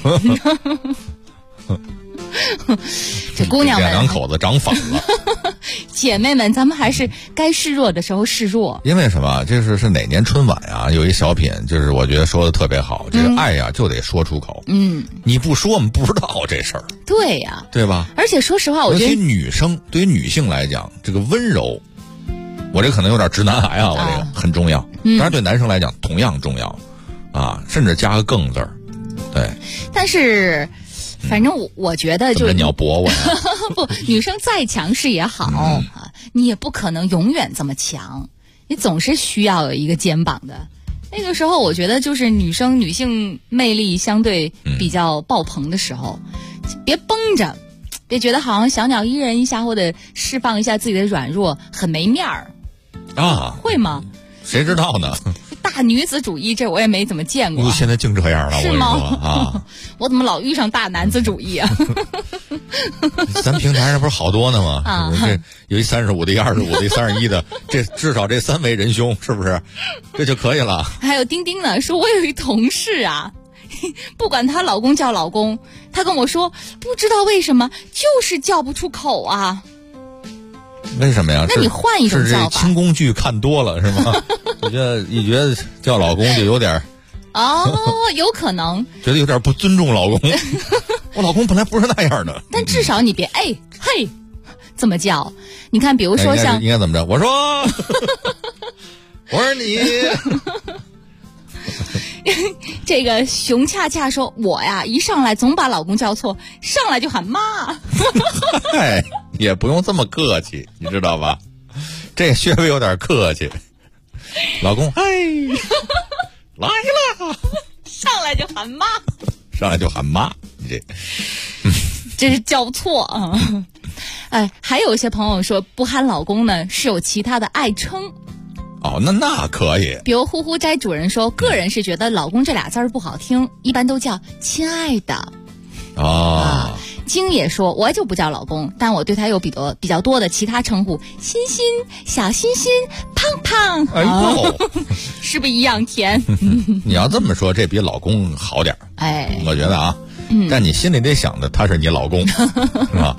这姑娘们两口子长反了。 姐妹们，咱们还是该示弱的时候示弱。 因为什么？这是哪年春晚啊？有一小品，就是我觉得说的特别好，这个爱呀就得说出口。你不说我们不知道这事儿。 对呀， 对吧？ 而且说实话，我觉得尤其女生对于女性来讲，这个温柔，我这可能有点直男癌啊，我这个很重要。当然对男生来讲同样重要啊，甚至加个更字儿。对， 但是反正我觉得就是你要驳我呀？ 不，女生再强势也好你也不可能永远这么强，你总是需要有一个肩膀的。那个时候我觉得就是女性魅力相对比较爆棚的时候，别绷着，别觉得好像小鸟依人一下或者释放一下自己的软弱很没面儿啊？会吗？ 谁知道呢？ 大女子主义，这我也没怎么见过。 现在净这样了， 是吗？ 啊， 我怎么老遇上大男子主义啊？ 咱平台上不是好多呢吗？这有一35的，一25的，一31的，这至少这3位仁兄，是不是？这就可以了。 还有丁丁呢，说我有一同事啊，不管她老公叫老公，她跟我说不知道为什么就是叫不出口啊。 为什么呀？ 那你换一种叫法。 是这轻宫剧看多了是吗？我觉得叫老公就有点有可能觉得有点不尊重老公。我老公本来不是那样的。 但至少你别嘿这么叫。你看比如说像应该怎么着？我说你这个熊恰恰说，我呀一上来总把老公叫错，上来就喊妈。 也不用这么客气，你知道吧？这稍微有点客气。老公，来了， 上来就喊妈， 上来就喊妈，你这是叫错啊！还有一些朋友说不喊老公呢，是有其他的爱称。 那可以。 比如呼呼斋主人说，个人是觉得老公这俩字儿不好听，一般都叫亲爱的。晶也说，我就不叫老公，但我对他有比较多的其他称呼，欣欣、小欣欣、胖胖，是不是一样甜？ 你要这么说，这比老公好点我觉得啊，但你心里得想着他是你老公，是吧？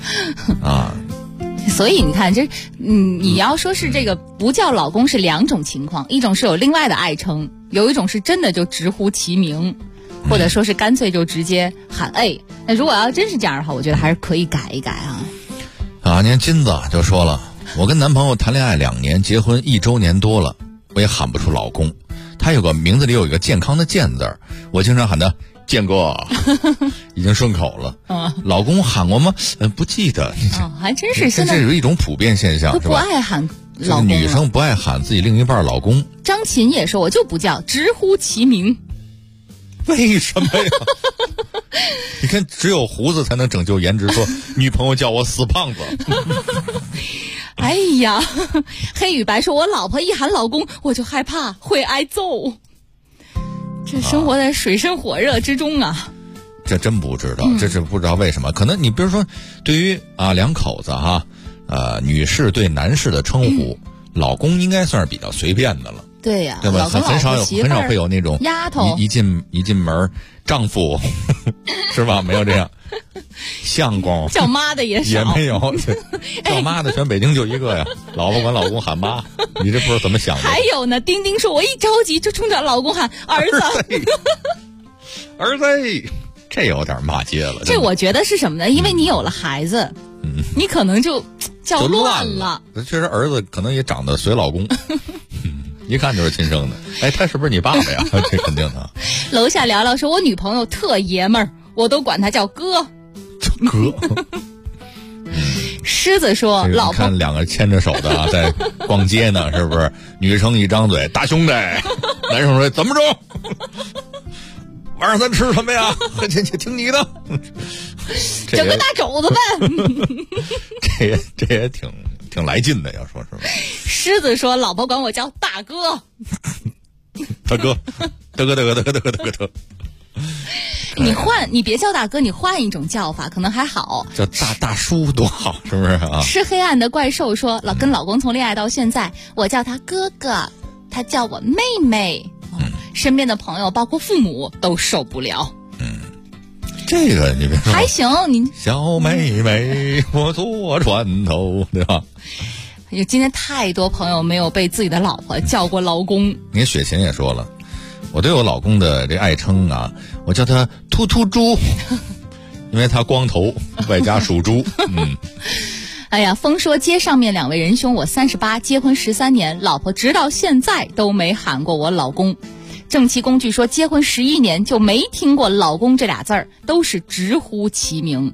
所以你看，你要说是这个不叫老公是2种情况，一种是有另外的爱称，有一种是真的就直呼其名。或者说是干脆就直接喊那如果要真是这样的话，我觉得还是可以改一改你看金子就说了，我跟男朋友谈恋爱2年，结婚1周年多了，我也喊不出老公， 他有个名字里有一个健康的健字儿，我经常喊他健哥，已经顺口了。老公喊过吗？不记得。 还真是现在这是一种普遍现象， 都不爱喊老公， 女生不爱喊自己另一半老公。 张琴也说，我就不叫，直呼其名。 为什么呀？你看，只有胡子才能拯救颜值。说女朋友叫我死胖子。 哎呀，黑与白说，我老婆一喊老公，我就害怕会挨揍。这生活在水深火热之中啊！ 这真不知道，这是不知道为什么。可能你比如说，对于两口子哈，女士对男士的称呼，老公应该算是比较随便的了。 对呀， 对吧？很少会有那种丫头一进门丈夫是吧？没有这样。相公叫妈的也少， 也没有。叫妈的全北京就一个呀，老婆管老公喊妈，你这不知道怎么想的。 还有呢，丁丁说，我一着急就冲着老公喊儿子， 儿子，这有点骂街了。 这我觉得是什么呢？因为你有了孩子，你可能就叫乱了。 确实，儿子可能也长得随老公。一看就是亲生的。哎，他是不是你爸爸呀？这肯定的。 楼下聊聊说，我女朋友特爷们儿，我都管他叫哥。 哥。 狮子说，老婆看两个牵着手的在逛街呢，是不是？女生一张嘴，大兄弟，男生说怎么着？晚上咱吃什么呀？听你的。 整个大肘子呗。这也挺来劲的，要说是吧？ 狮子说，老婆管我叫大哥。 大哥，大哥。 你别叫大哥，你换一种叫法可能还好， 叫大叔多好，是不是啊？ 吃黑暗的怪兽说，跟老公从恋爱到现在，我叫他哥哥，他叫我妹妹。身边的朋友包括父母都受不了。 这个你别说还行，你小妹妹我坐船头，对吧？ 今天太多朋友没有被自己的老婆叫过老公。 你看雪琴也说了，我对我老公的这爱称啊，我叫他秃秃猪，因为他光头外加属猪。 哎呀，风说街上面两位仁兄，我38，结婚13年，老婆直到现在都没喊过我老公。正气工具说，结婚11年就没听过老公这俩字儿，都是直呼其名。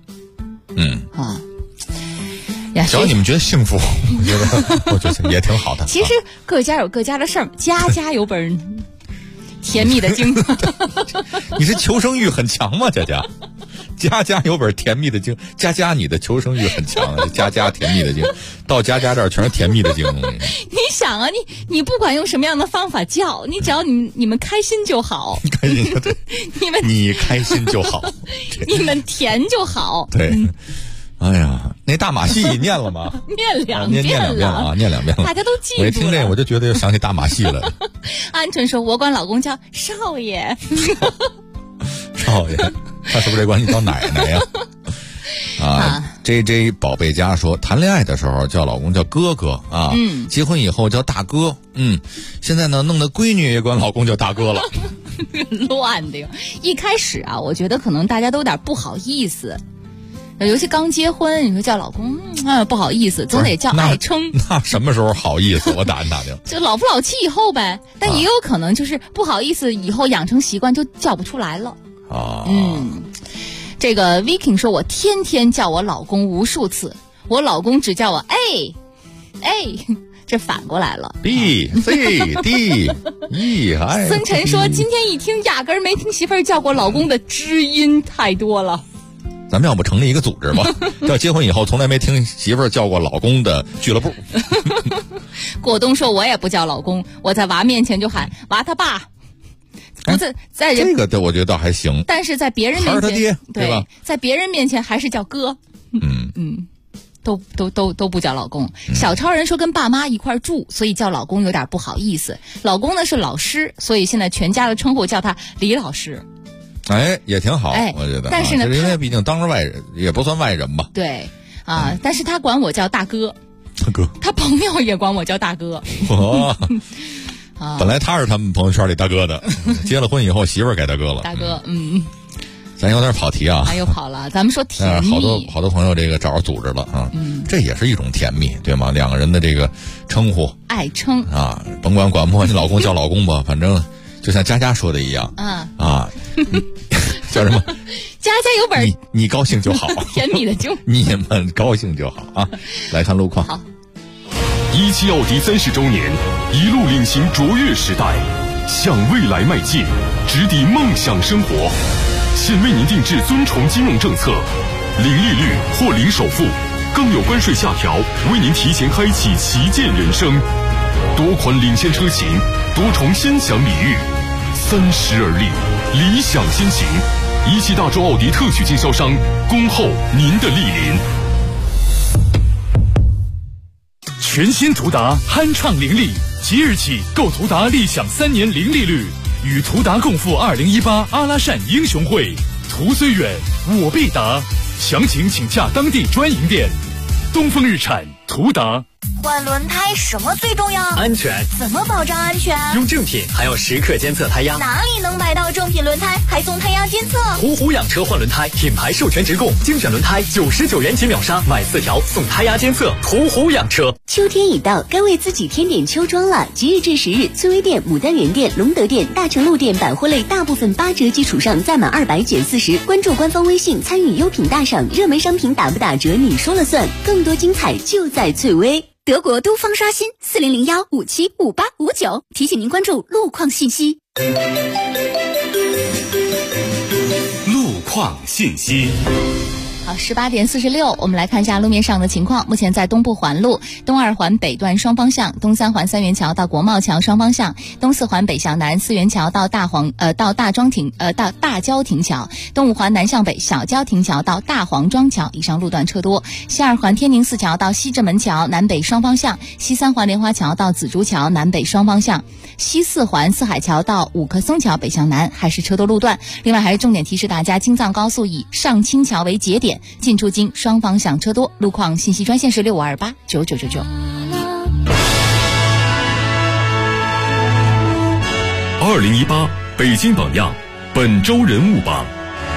只要你们觉得幸福，我觉得也挺好的。 其实各家有各家的事儿，家家有本甜蜜的经。 你是求生欲很强吗？家家有本甜蜜的经，家你的求生欲很强，家甜蜜的经，到家这儿全是甜蜜的经。 你想啊，你不管用什么样的方法叫，你只要你们开心就好， 开心就对，你开心就好， 你们甜就好。 对。哎呀，那大马戏念了吗？ 念两遍了，念2遍了， 大家都记住了。 我一听这我就觉得又想起大马戏了。 鹌鹑说，我管老公叫少爷。 少爷，他是不是得管你叫奶奶呀？JJ 宝贝家说，谈恋爱的时候叫老公叫哥哥啊，结婚以后叫大哥，现在呢弄得闺女也管老公叫大哥了。 乱的哟！一开始啊，我觉得可能大家都有点不好意思。尤其刚结婚，你说叫老公，不好意思，总得叫爱称。 那什么时候好意思？我打听。 就老夫老妻以后呗，但也有可能就是不好意思，以后养成习惯就叫不出来了。这个 Viking 说，我天天叫我老公无数次，我老公只叫我这反过来了 B C D E I。 孙晨说，今天一听压根儿没听媳妇儿叫过老公的知音太多了。 咱们要不成立一个组织吧，叫结婚以后从来没听媳妇儿叫过老公的俱乐部。 果冻说，我也不叫老公，我在娃面前就喊娃他爸。不在人这个我觉得倒还行， 但是在别人面前他爹对吧？ 在别人面前还是叫哥。都不叫老公。小超人说，跟爸妈一块住，所以叫老公有点不好意思。老公呢是老师，所以现在全家的称呼叫他李老师。 也挺好，我觉得。 但是呢， 因为毕竟当着外人也不算外人吧。 对但是他管我叫大哥。 大哥， 他朋友也管我叫大哥。 本来他是他们朋友圈里大哥的，结了婚以后媳妇儿改大哥了。 大哥， 咱有点跑题啊， 又跑了。咱们说甜蜜， 好多朋友这个找着组织了啊，这也是一种甜蜜，对吗？两个人的这个称呼， 爱称啊，甭管不管你老公叫老公吧，反正就像佳佳说的一样，叫什么？ 家家有本， 你高兴就好， 甜蜜的就你们高兴就好啊！来看路况。 好 ，17奥迪30周年，一路领行卓越时代，向未来迈进，直抵梦想生活。现为您定制尊崇金融政策，零利率或零首付，更有关税下调，为您提前开启旗舰人生。多款领先车型，多重先享礼遇，30而立，理想先行。17大洲奥迪特许经销商，恭候您的莅临。 全新途达酣畅伶俐，即日起购途达立享3年零利率，与途达共赴2018阿拉善英雄会。途虽远，我必达。详情请洽当地专营店。东风日产途达。 换轮胎什么最重要？ 安全。 怎么保障安全？ 用正品，还要时刻监测胎压。 哪里能买到正品轮胎还送胎压监测？ 途虎养车换轮胎，品牌授权直供，精选轮胎99元起秒杀，买4条送胎压监测。途虎养车。 秋天已到，该为自己添点秋装了。即日至10日，翠微店、牡丹园店、隆德店、大成路店百货类大部分8折基础上再满200减40。关注官方微信，参与优品大赏，热门商品打不打折你说了算。更多精彩就在翠微。德国东方刷新4001575859，提醒您关注路况信息。 路况信息。 好，18点46，我们来看一下路面上的情况。目前在东部环路东2环北段双方向，东3环三元桥到国贸桥双方向，东4环北向南四元桥到大郊亭桥，东5环南向北小郊亭桥到大黄庄桥，以上路段车多。西2环天宁寺桥到西直门桥南北双方向，西3环莲花桥到紫竹桥南北双方向，西4环四海桥到五棵松桥北向南还是车多路段。另外还是重点提示大家，京藏高速以上清桥为节点，进出京双方向车多。路况信息专线是65289999。 2018北京榜样本周人物榜。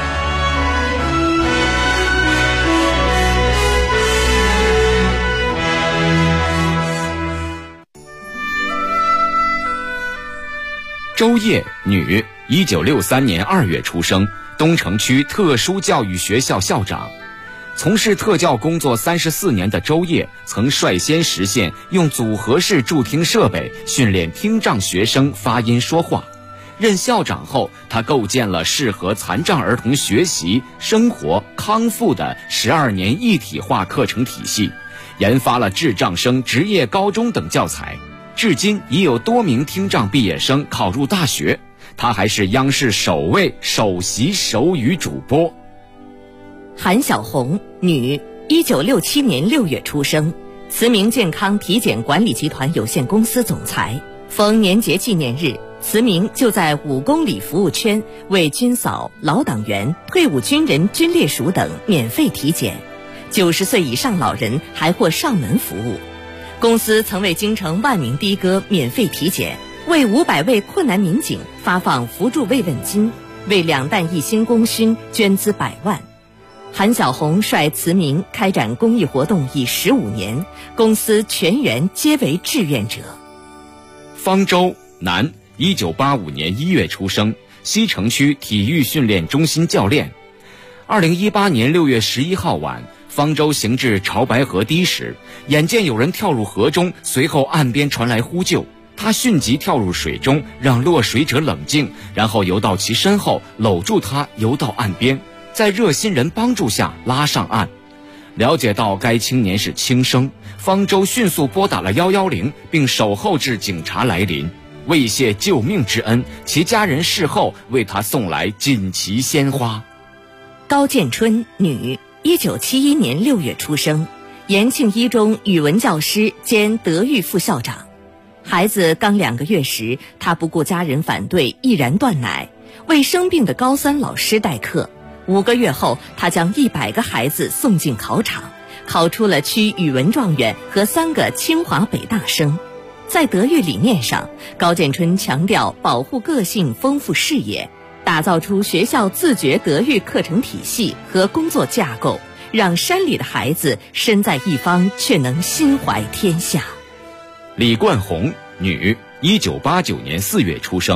周烨，女，1963年2月出生，东城区特殊教育学校校长。从事特教工作34年的周烨，曾率先实现用组合式助听设备训练听障学生发音说话。任校长后，他构建了适合残障儿童学习、生活、康复的12年一体化课程体系，研发了智障生职业高中等教材。至今已有多名听障毕业生考入大学。他还是央视首位首席手语主播。 韩小红，女，1967年6月出生，慈铭健康体检管理集团有限公司总裁。逢年节纪念日，慈铭就在5公里服务圈为军嫂、老党员、退伍军人、军烈属等免费体检，90岁以上老人还获上门服务。公司曾为京城万名的哥免费体检，为500位困难民警发放扶助慰问金，为2弹一星功勋捐资100万。韩小红率慈铭开展公益活动已15年，公司全员皆为志愿者。 方舟，男，1985年1月出生，西城区体育训练中心教练。2018年6月11号晚，方舟行至潮白河堤时，眼见有人跳入河中，随后岸边传来呼救，他迅即跳入水中，让落水者冷静，然后游到其身后，搂住他游到岸边，在热心人帮助下拉上岸。了解到该青年是轻生，方舟迅速拨打了110，并守候至警察来临。为谢救命之恩，其家人事后为他送来锦旗鲜花。 高建春，女，1971年6月出生，延庆一中语文教师兼德育副校长。孩子刚2个月时，他不顾家人反对，毅然断奶，为生病的高3老师代课。5个月后，他将100个孩子送进考场，考出了区语文状元和3个清华北大生。在德育理念上，高建春强调保护个性、丰富视野，打造出学校自觉德育课程体系和工作架构，让山里的孩子身在一方却能心怀天下。 李冠红，女，1989年4月出生，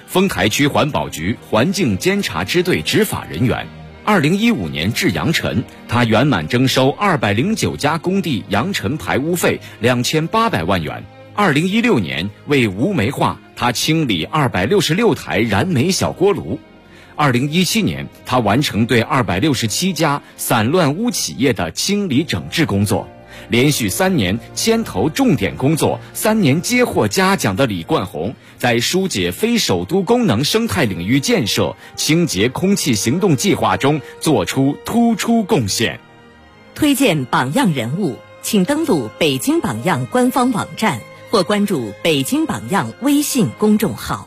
丰台区环保局环境监察支队执法人员。2015年至扬尘，他圆满征收209家工地扬尘排污费2800万元。2016年为无煤化，他清理266台燃煤小锅炉。2017年，他完成对267家散乱污企业的清理整治工作。连续3年牵头重点工作，3年接获嘉奖的李冠宏，在疏解非首都功能生态领域建设、清洁空气行动计划中做出突出贡献。 推荐榜样人物，请登录北京榜样官方网站或关注北京榜样微信公众号。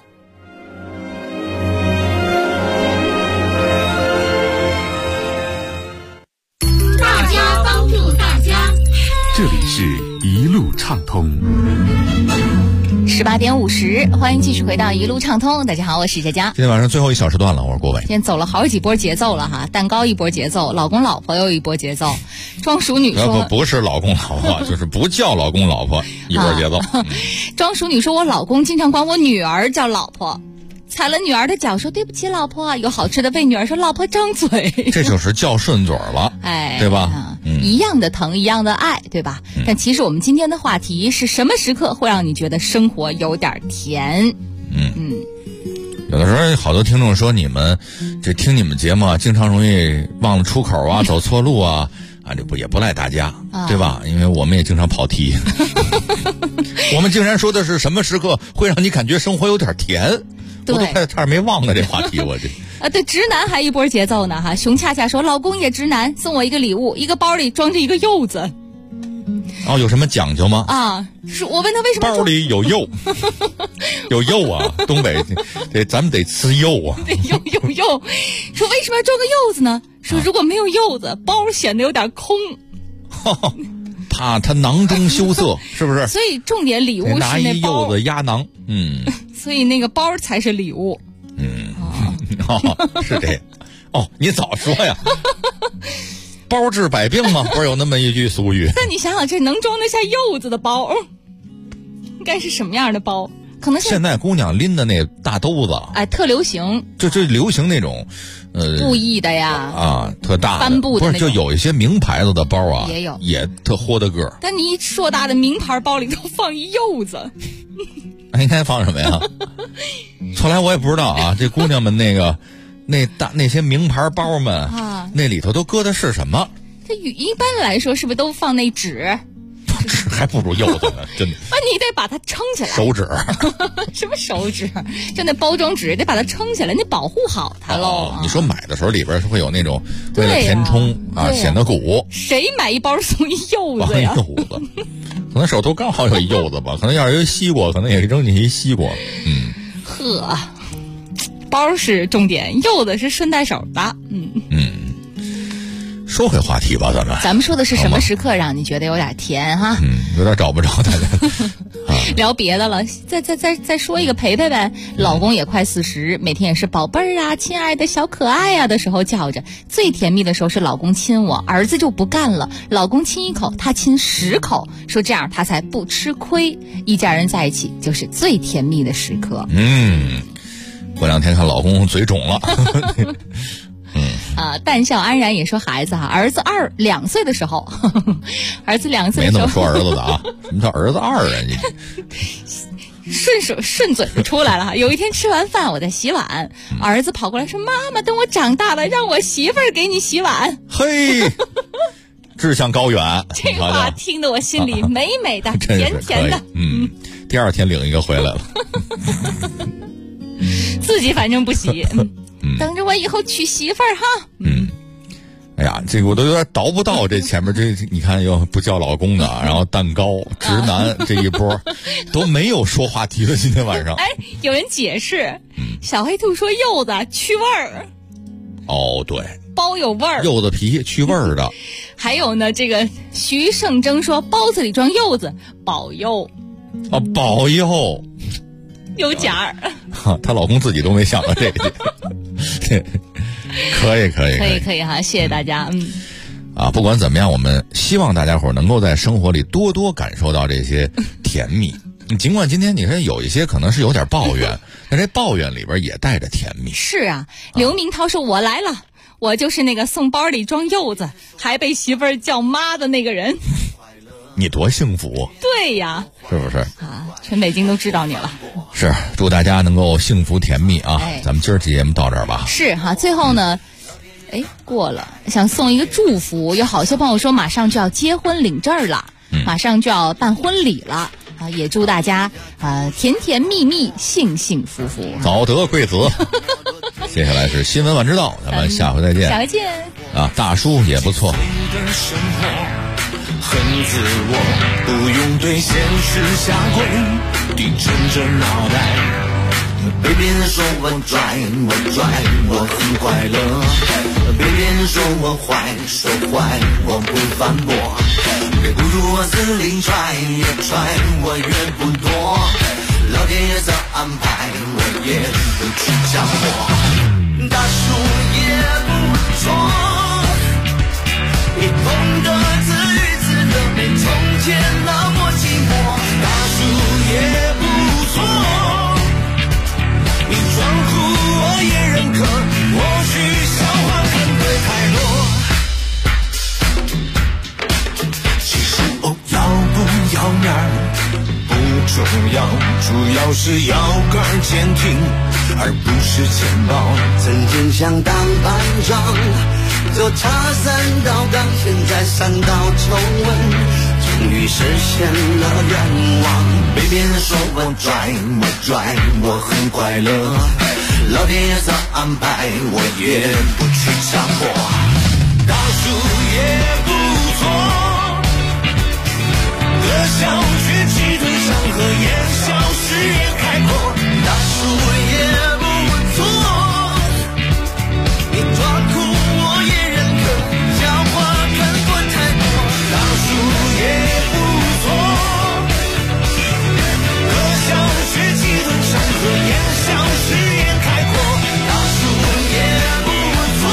大家帮助大家， 这里是一路畅通。 18点50，欢迎继续回到一路畅通。大家好，我是佳佳。 今天晚上最后一小时段了，我是郭伟。 今天走了好几波节奏了哈，蛋糕一波节奏，老公老婆又一波节奏。庄淑女说不是老公老婆，就是不叫老公老婆一波节奏。 庄淑女说，我老公经常管我女儿叫老婆，踩了女儿的脚说对不起老婆，有好吃的喂女儿说老婆张嘴， 这就是叫顺嘴了， 哎， 对吧？ 一样的疼，一样的爱，对吧？但其实我们今天的话题是什么时刻会让你觉得生活有点甜？ 有的时候好多听众说你们这听你们节目经常容易忘了出口啊，走错路啊，这也不赖大家，对吧？因为我们也经常跑题。我们竟然说的是什么时刻会让你感觉生活有点甜？ 对， 我都差点没忘了这话题，我这。 对，直男还一波节奏呢哈。熊恰恰说，老公也直男，送我一个礼物，一个包里装着一个柚子。 有什么讲究吗？ 是我问他为什么包里有柚，有柚啊，东北咱们得吃柚啊。 对，有柚。说为什么要装个柚子呢？说如果没有柚子，包显得有点空。 怕他囊中羞涩，是不是？ 所以重点礼物是那包， 拿一柚子压囊。 所以那个包才是礼物。 是这样。你早说呀。包治百病吗？不是有那么一句俗语？ 那你想想，这能装得下柚子的包，应该是什么样的包？可能现在姑娘拎的那大兜子， 特流行。 这流行那种， 布艺的呀， 特大的帆布的， 不是就有一些名牌子的包啊，也特豁的个。 但你一硕大的名牌包里头放一柚子， 应该放什么呀？后来我也不知道啊。这姑娘们那些名牌包们那里头都搁的是什么？ 这一般来说是不是都放那纸？ 纸还不如柚子呢，真的。 你得把它撑起来。 手指？ 什么手指？就那包装纸得把它撑起来，你保护好它喽。 你说买的时候里边是会有那种为了填充显得鼓。 谁买一包送一柚子呀？ 柚子，可能手头刚好有一柚子吧，可能要是一西瓜，可能也扔进一西瓜。 包是重点，柚子是顺带手的。 说回话题吧，咱们说的是什么时刻让你觉得有点甜哈？ 有点找不着大家。 聊别的了，再说一个培培呗。老公也快40，每天也是宝贝儿啊、亲爱的小可爱啊的时候叫着。最甜蜜的时候是老公亲我，儿子就不干了，老公亲1口，他亲10口，说这样他才不吃亏。一家人在一起就是最甜蜜的时刻。 过2天看老公嘴肿了。 淡笑安然也说孩子儿子2岁的时候，儿子2岁的时候， 没那么说儿子的啊。什么叫儿子2啊？ 顺嘴就出来了。有一天吃完饭，我在洗碗，儿子跑过来说：“妈妈，等我长大了，让我媳妇儿给你洗碗。” 嘿，志向高远。 这话听得我心里美美的，甜甜的。 第2天领一个回来了。 自己反正不洗。等着我以后娶媳妇儿哈。 哎呀，这个我都有点倒不到这前面这，你看又不叫老公的，然后蛋糕直男这一波都没有说话题了。今天晚上， 有人解释，小黑兔说柚子去味儿。 对， 包有味儿， 柚子皮去味儿的。 还有呢，这个徐胜征说包子里装柚子保佑。 保佑。 有奖儿。 她老公自己都没想到这个。可以哈，谢谢大家。 不管怎么样，我们希望大家伙能够在生活里多多感受到这些甜蜜尽管今天你说有一些可能是有点抱怨，但这抱怨里边也带着甜蜜。 是啊，刘明涛说：“我来了，我就是那个送包里装柚子，还被媳妇儿叫妈的那个人。” 你多幸福！ 对呀， 是不是啊？全北京都知道你了。 是，祝大家能够幸福甜蜜啊！咱们今儿节目到这儿吧。 是哈，最后呢，过了，想送一个祝福。有好些朋友说，马上就要结婚领证了，马上就要办婚礼了啊！也祝大家甜甜蜜蜜，幸幸福福， 早得贵子。接下来是新闻晚知道，咱们下回再见。 下回见啊！大叔也不错。 恨自我，不用对现实下跪，低沉着脑袋，被别人说我拽，我很快乐，被别人说我坏，我不反驳，别孤注往死里揣，越揣我越不多，老天爷早安排，我也不去抢我，大叔也不错，你懂得自律没从前那么寂寞，大叔也不错，你装酷我也认可，我去笑话看对太弱。其实要不要面儿不重要，主要是要杆坚挺，而不是钱包。曾经想当班长，就差3道杠，现在3道重温，终于实现了愿望。被别人说我拽，我很快乐，老天爷早安排，我也不去抢我，大叔也不错，可笑却气吞山河，言笑视野开阔，大叔也不错，你装酷我也认可，笑话看过太多，大叔也不错，可笑却气吞山河，言笑视野开阔，大叔也不错，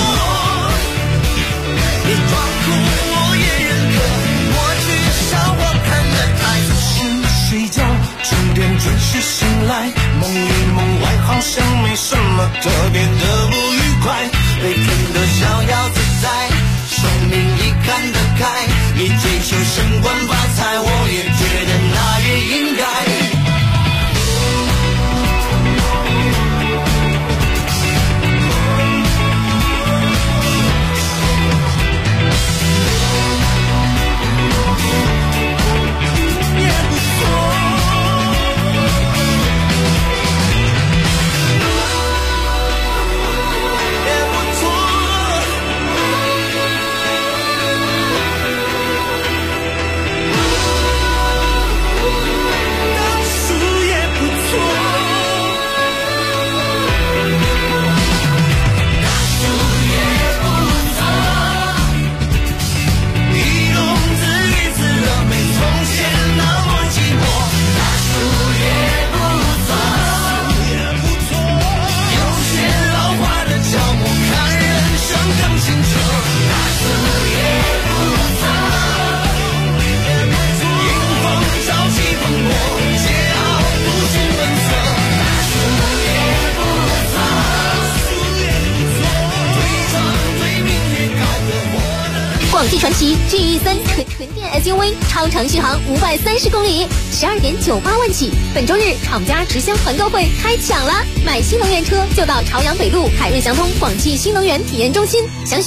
你装酷我也认可，我去笑话看得太多。睡觉10点准时醒来，梦里梦外好像没什么特别的不愉快，被坑得逍遥自在，生命已看得开，你追求升官发财，我也觉得那也应该。 广汽传祺 GE3 纯电 SUV 超长续航530公里，12.98万起。本周日厂家直销团购会开抢了，买新能源车就到朝阳北路海润祥通广汽新能源体验中心，详询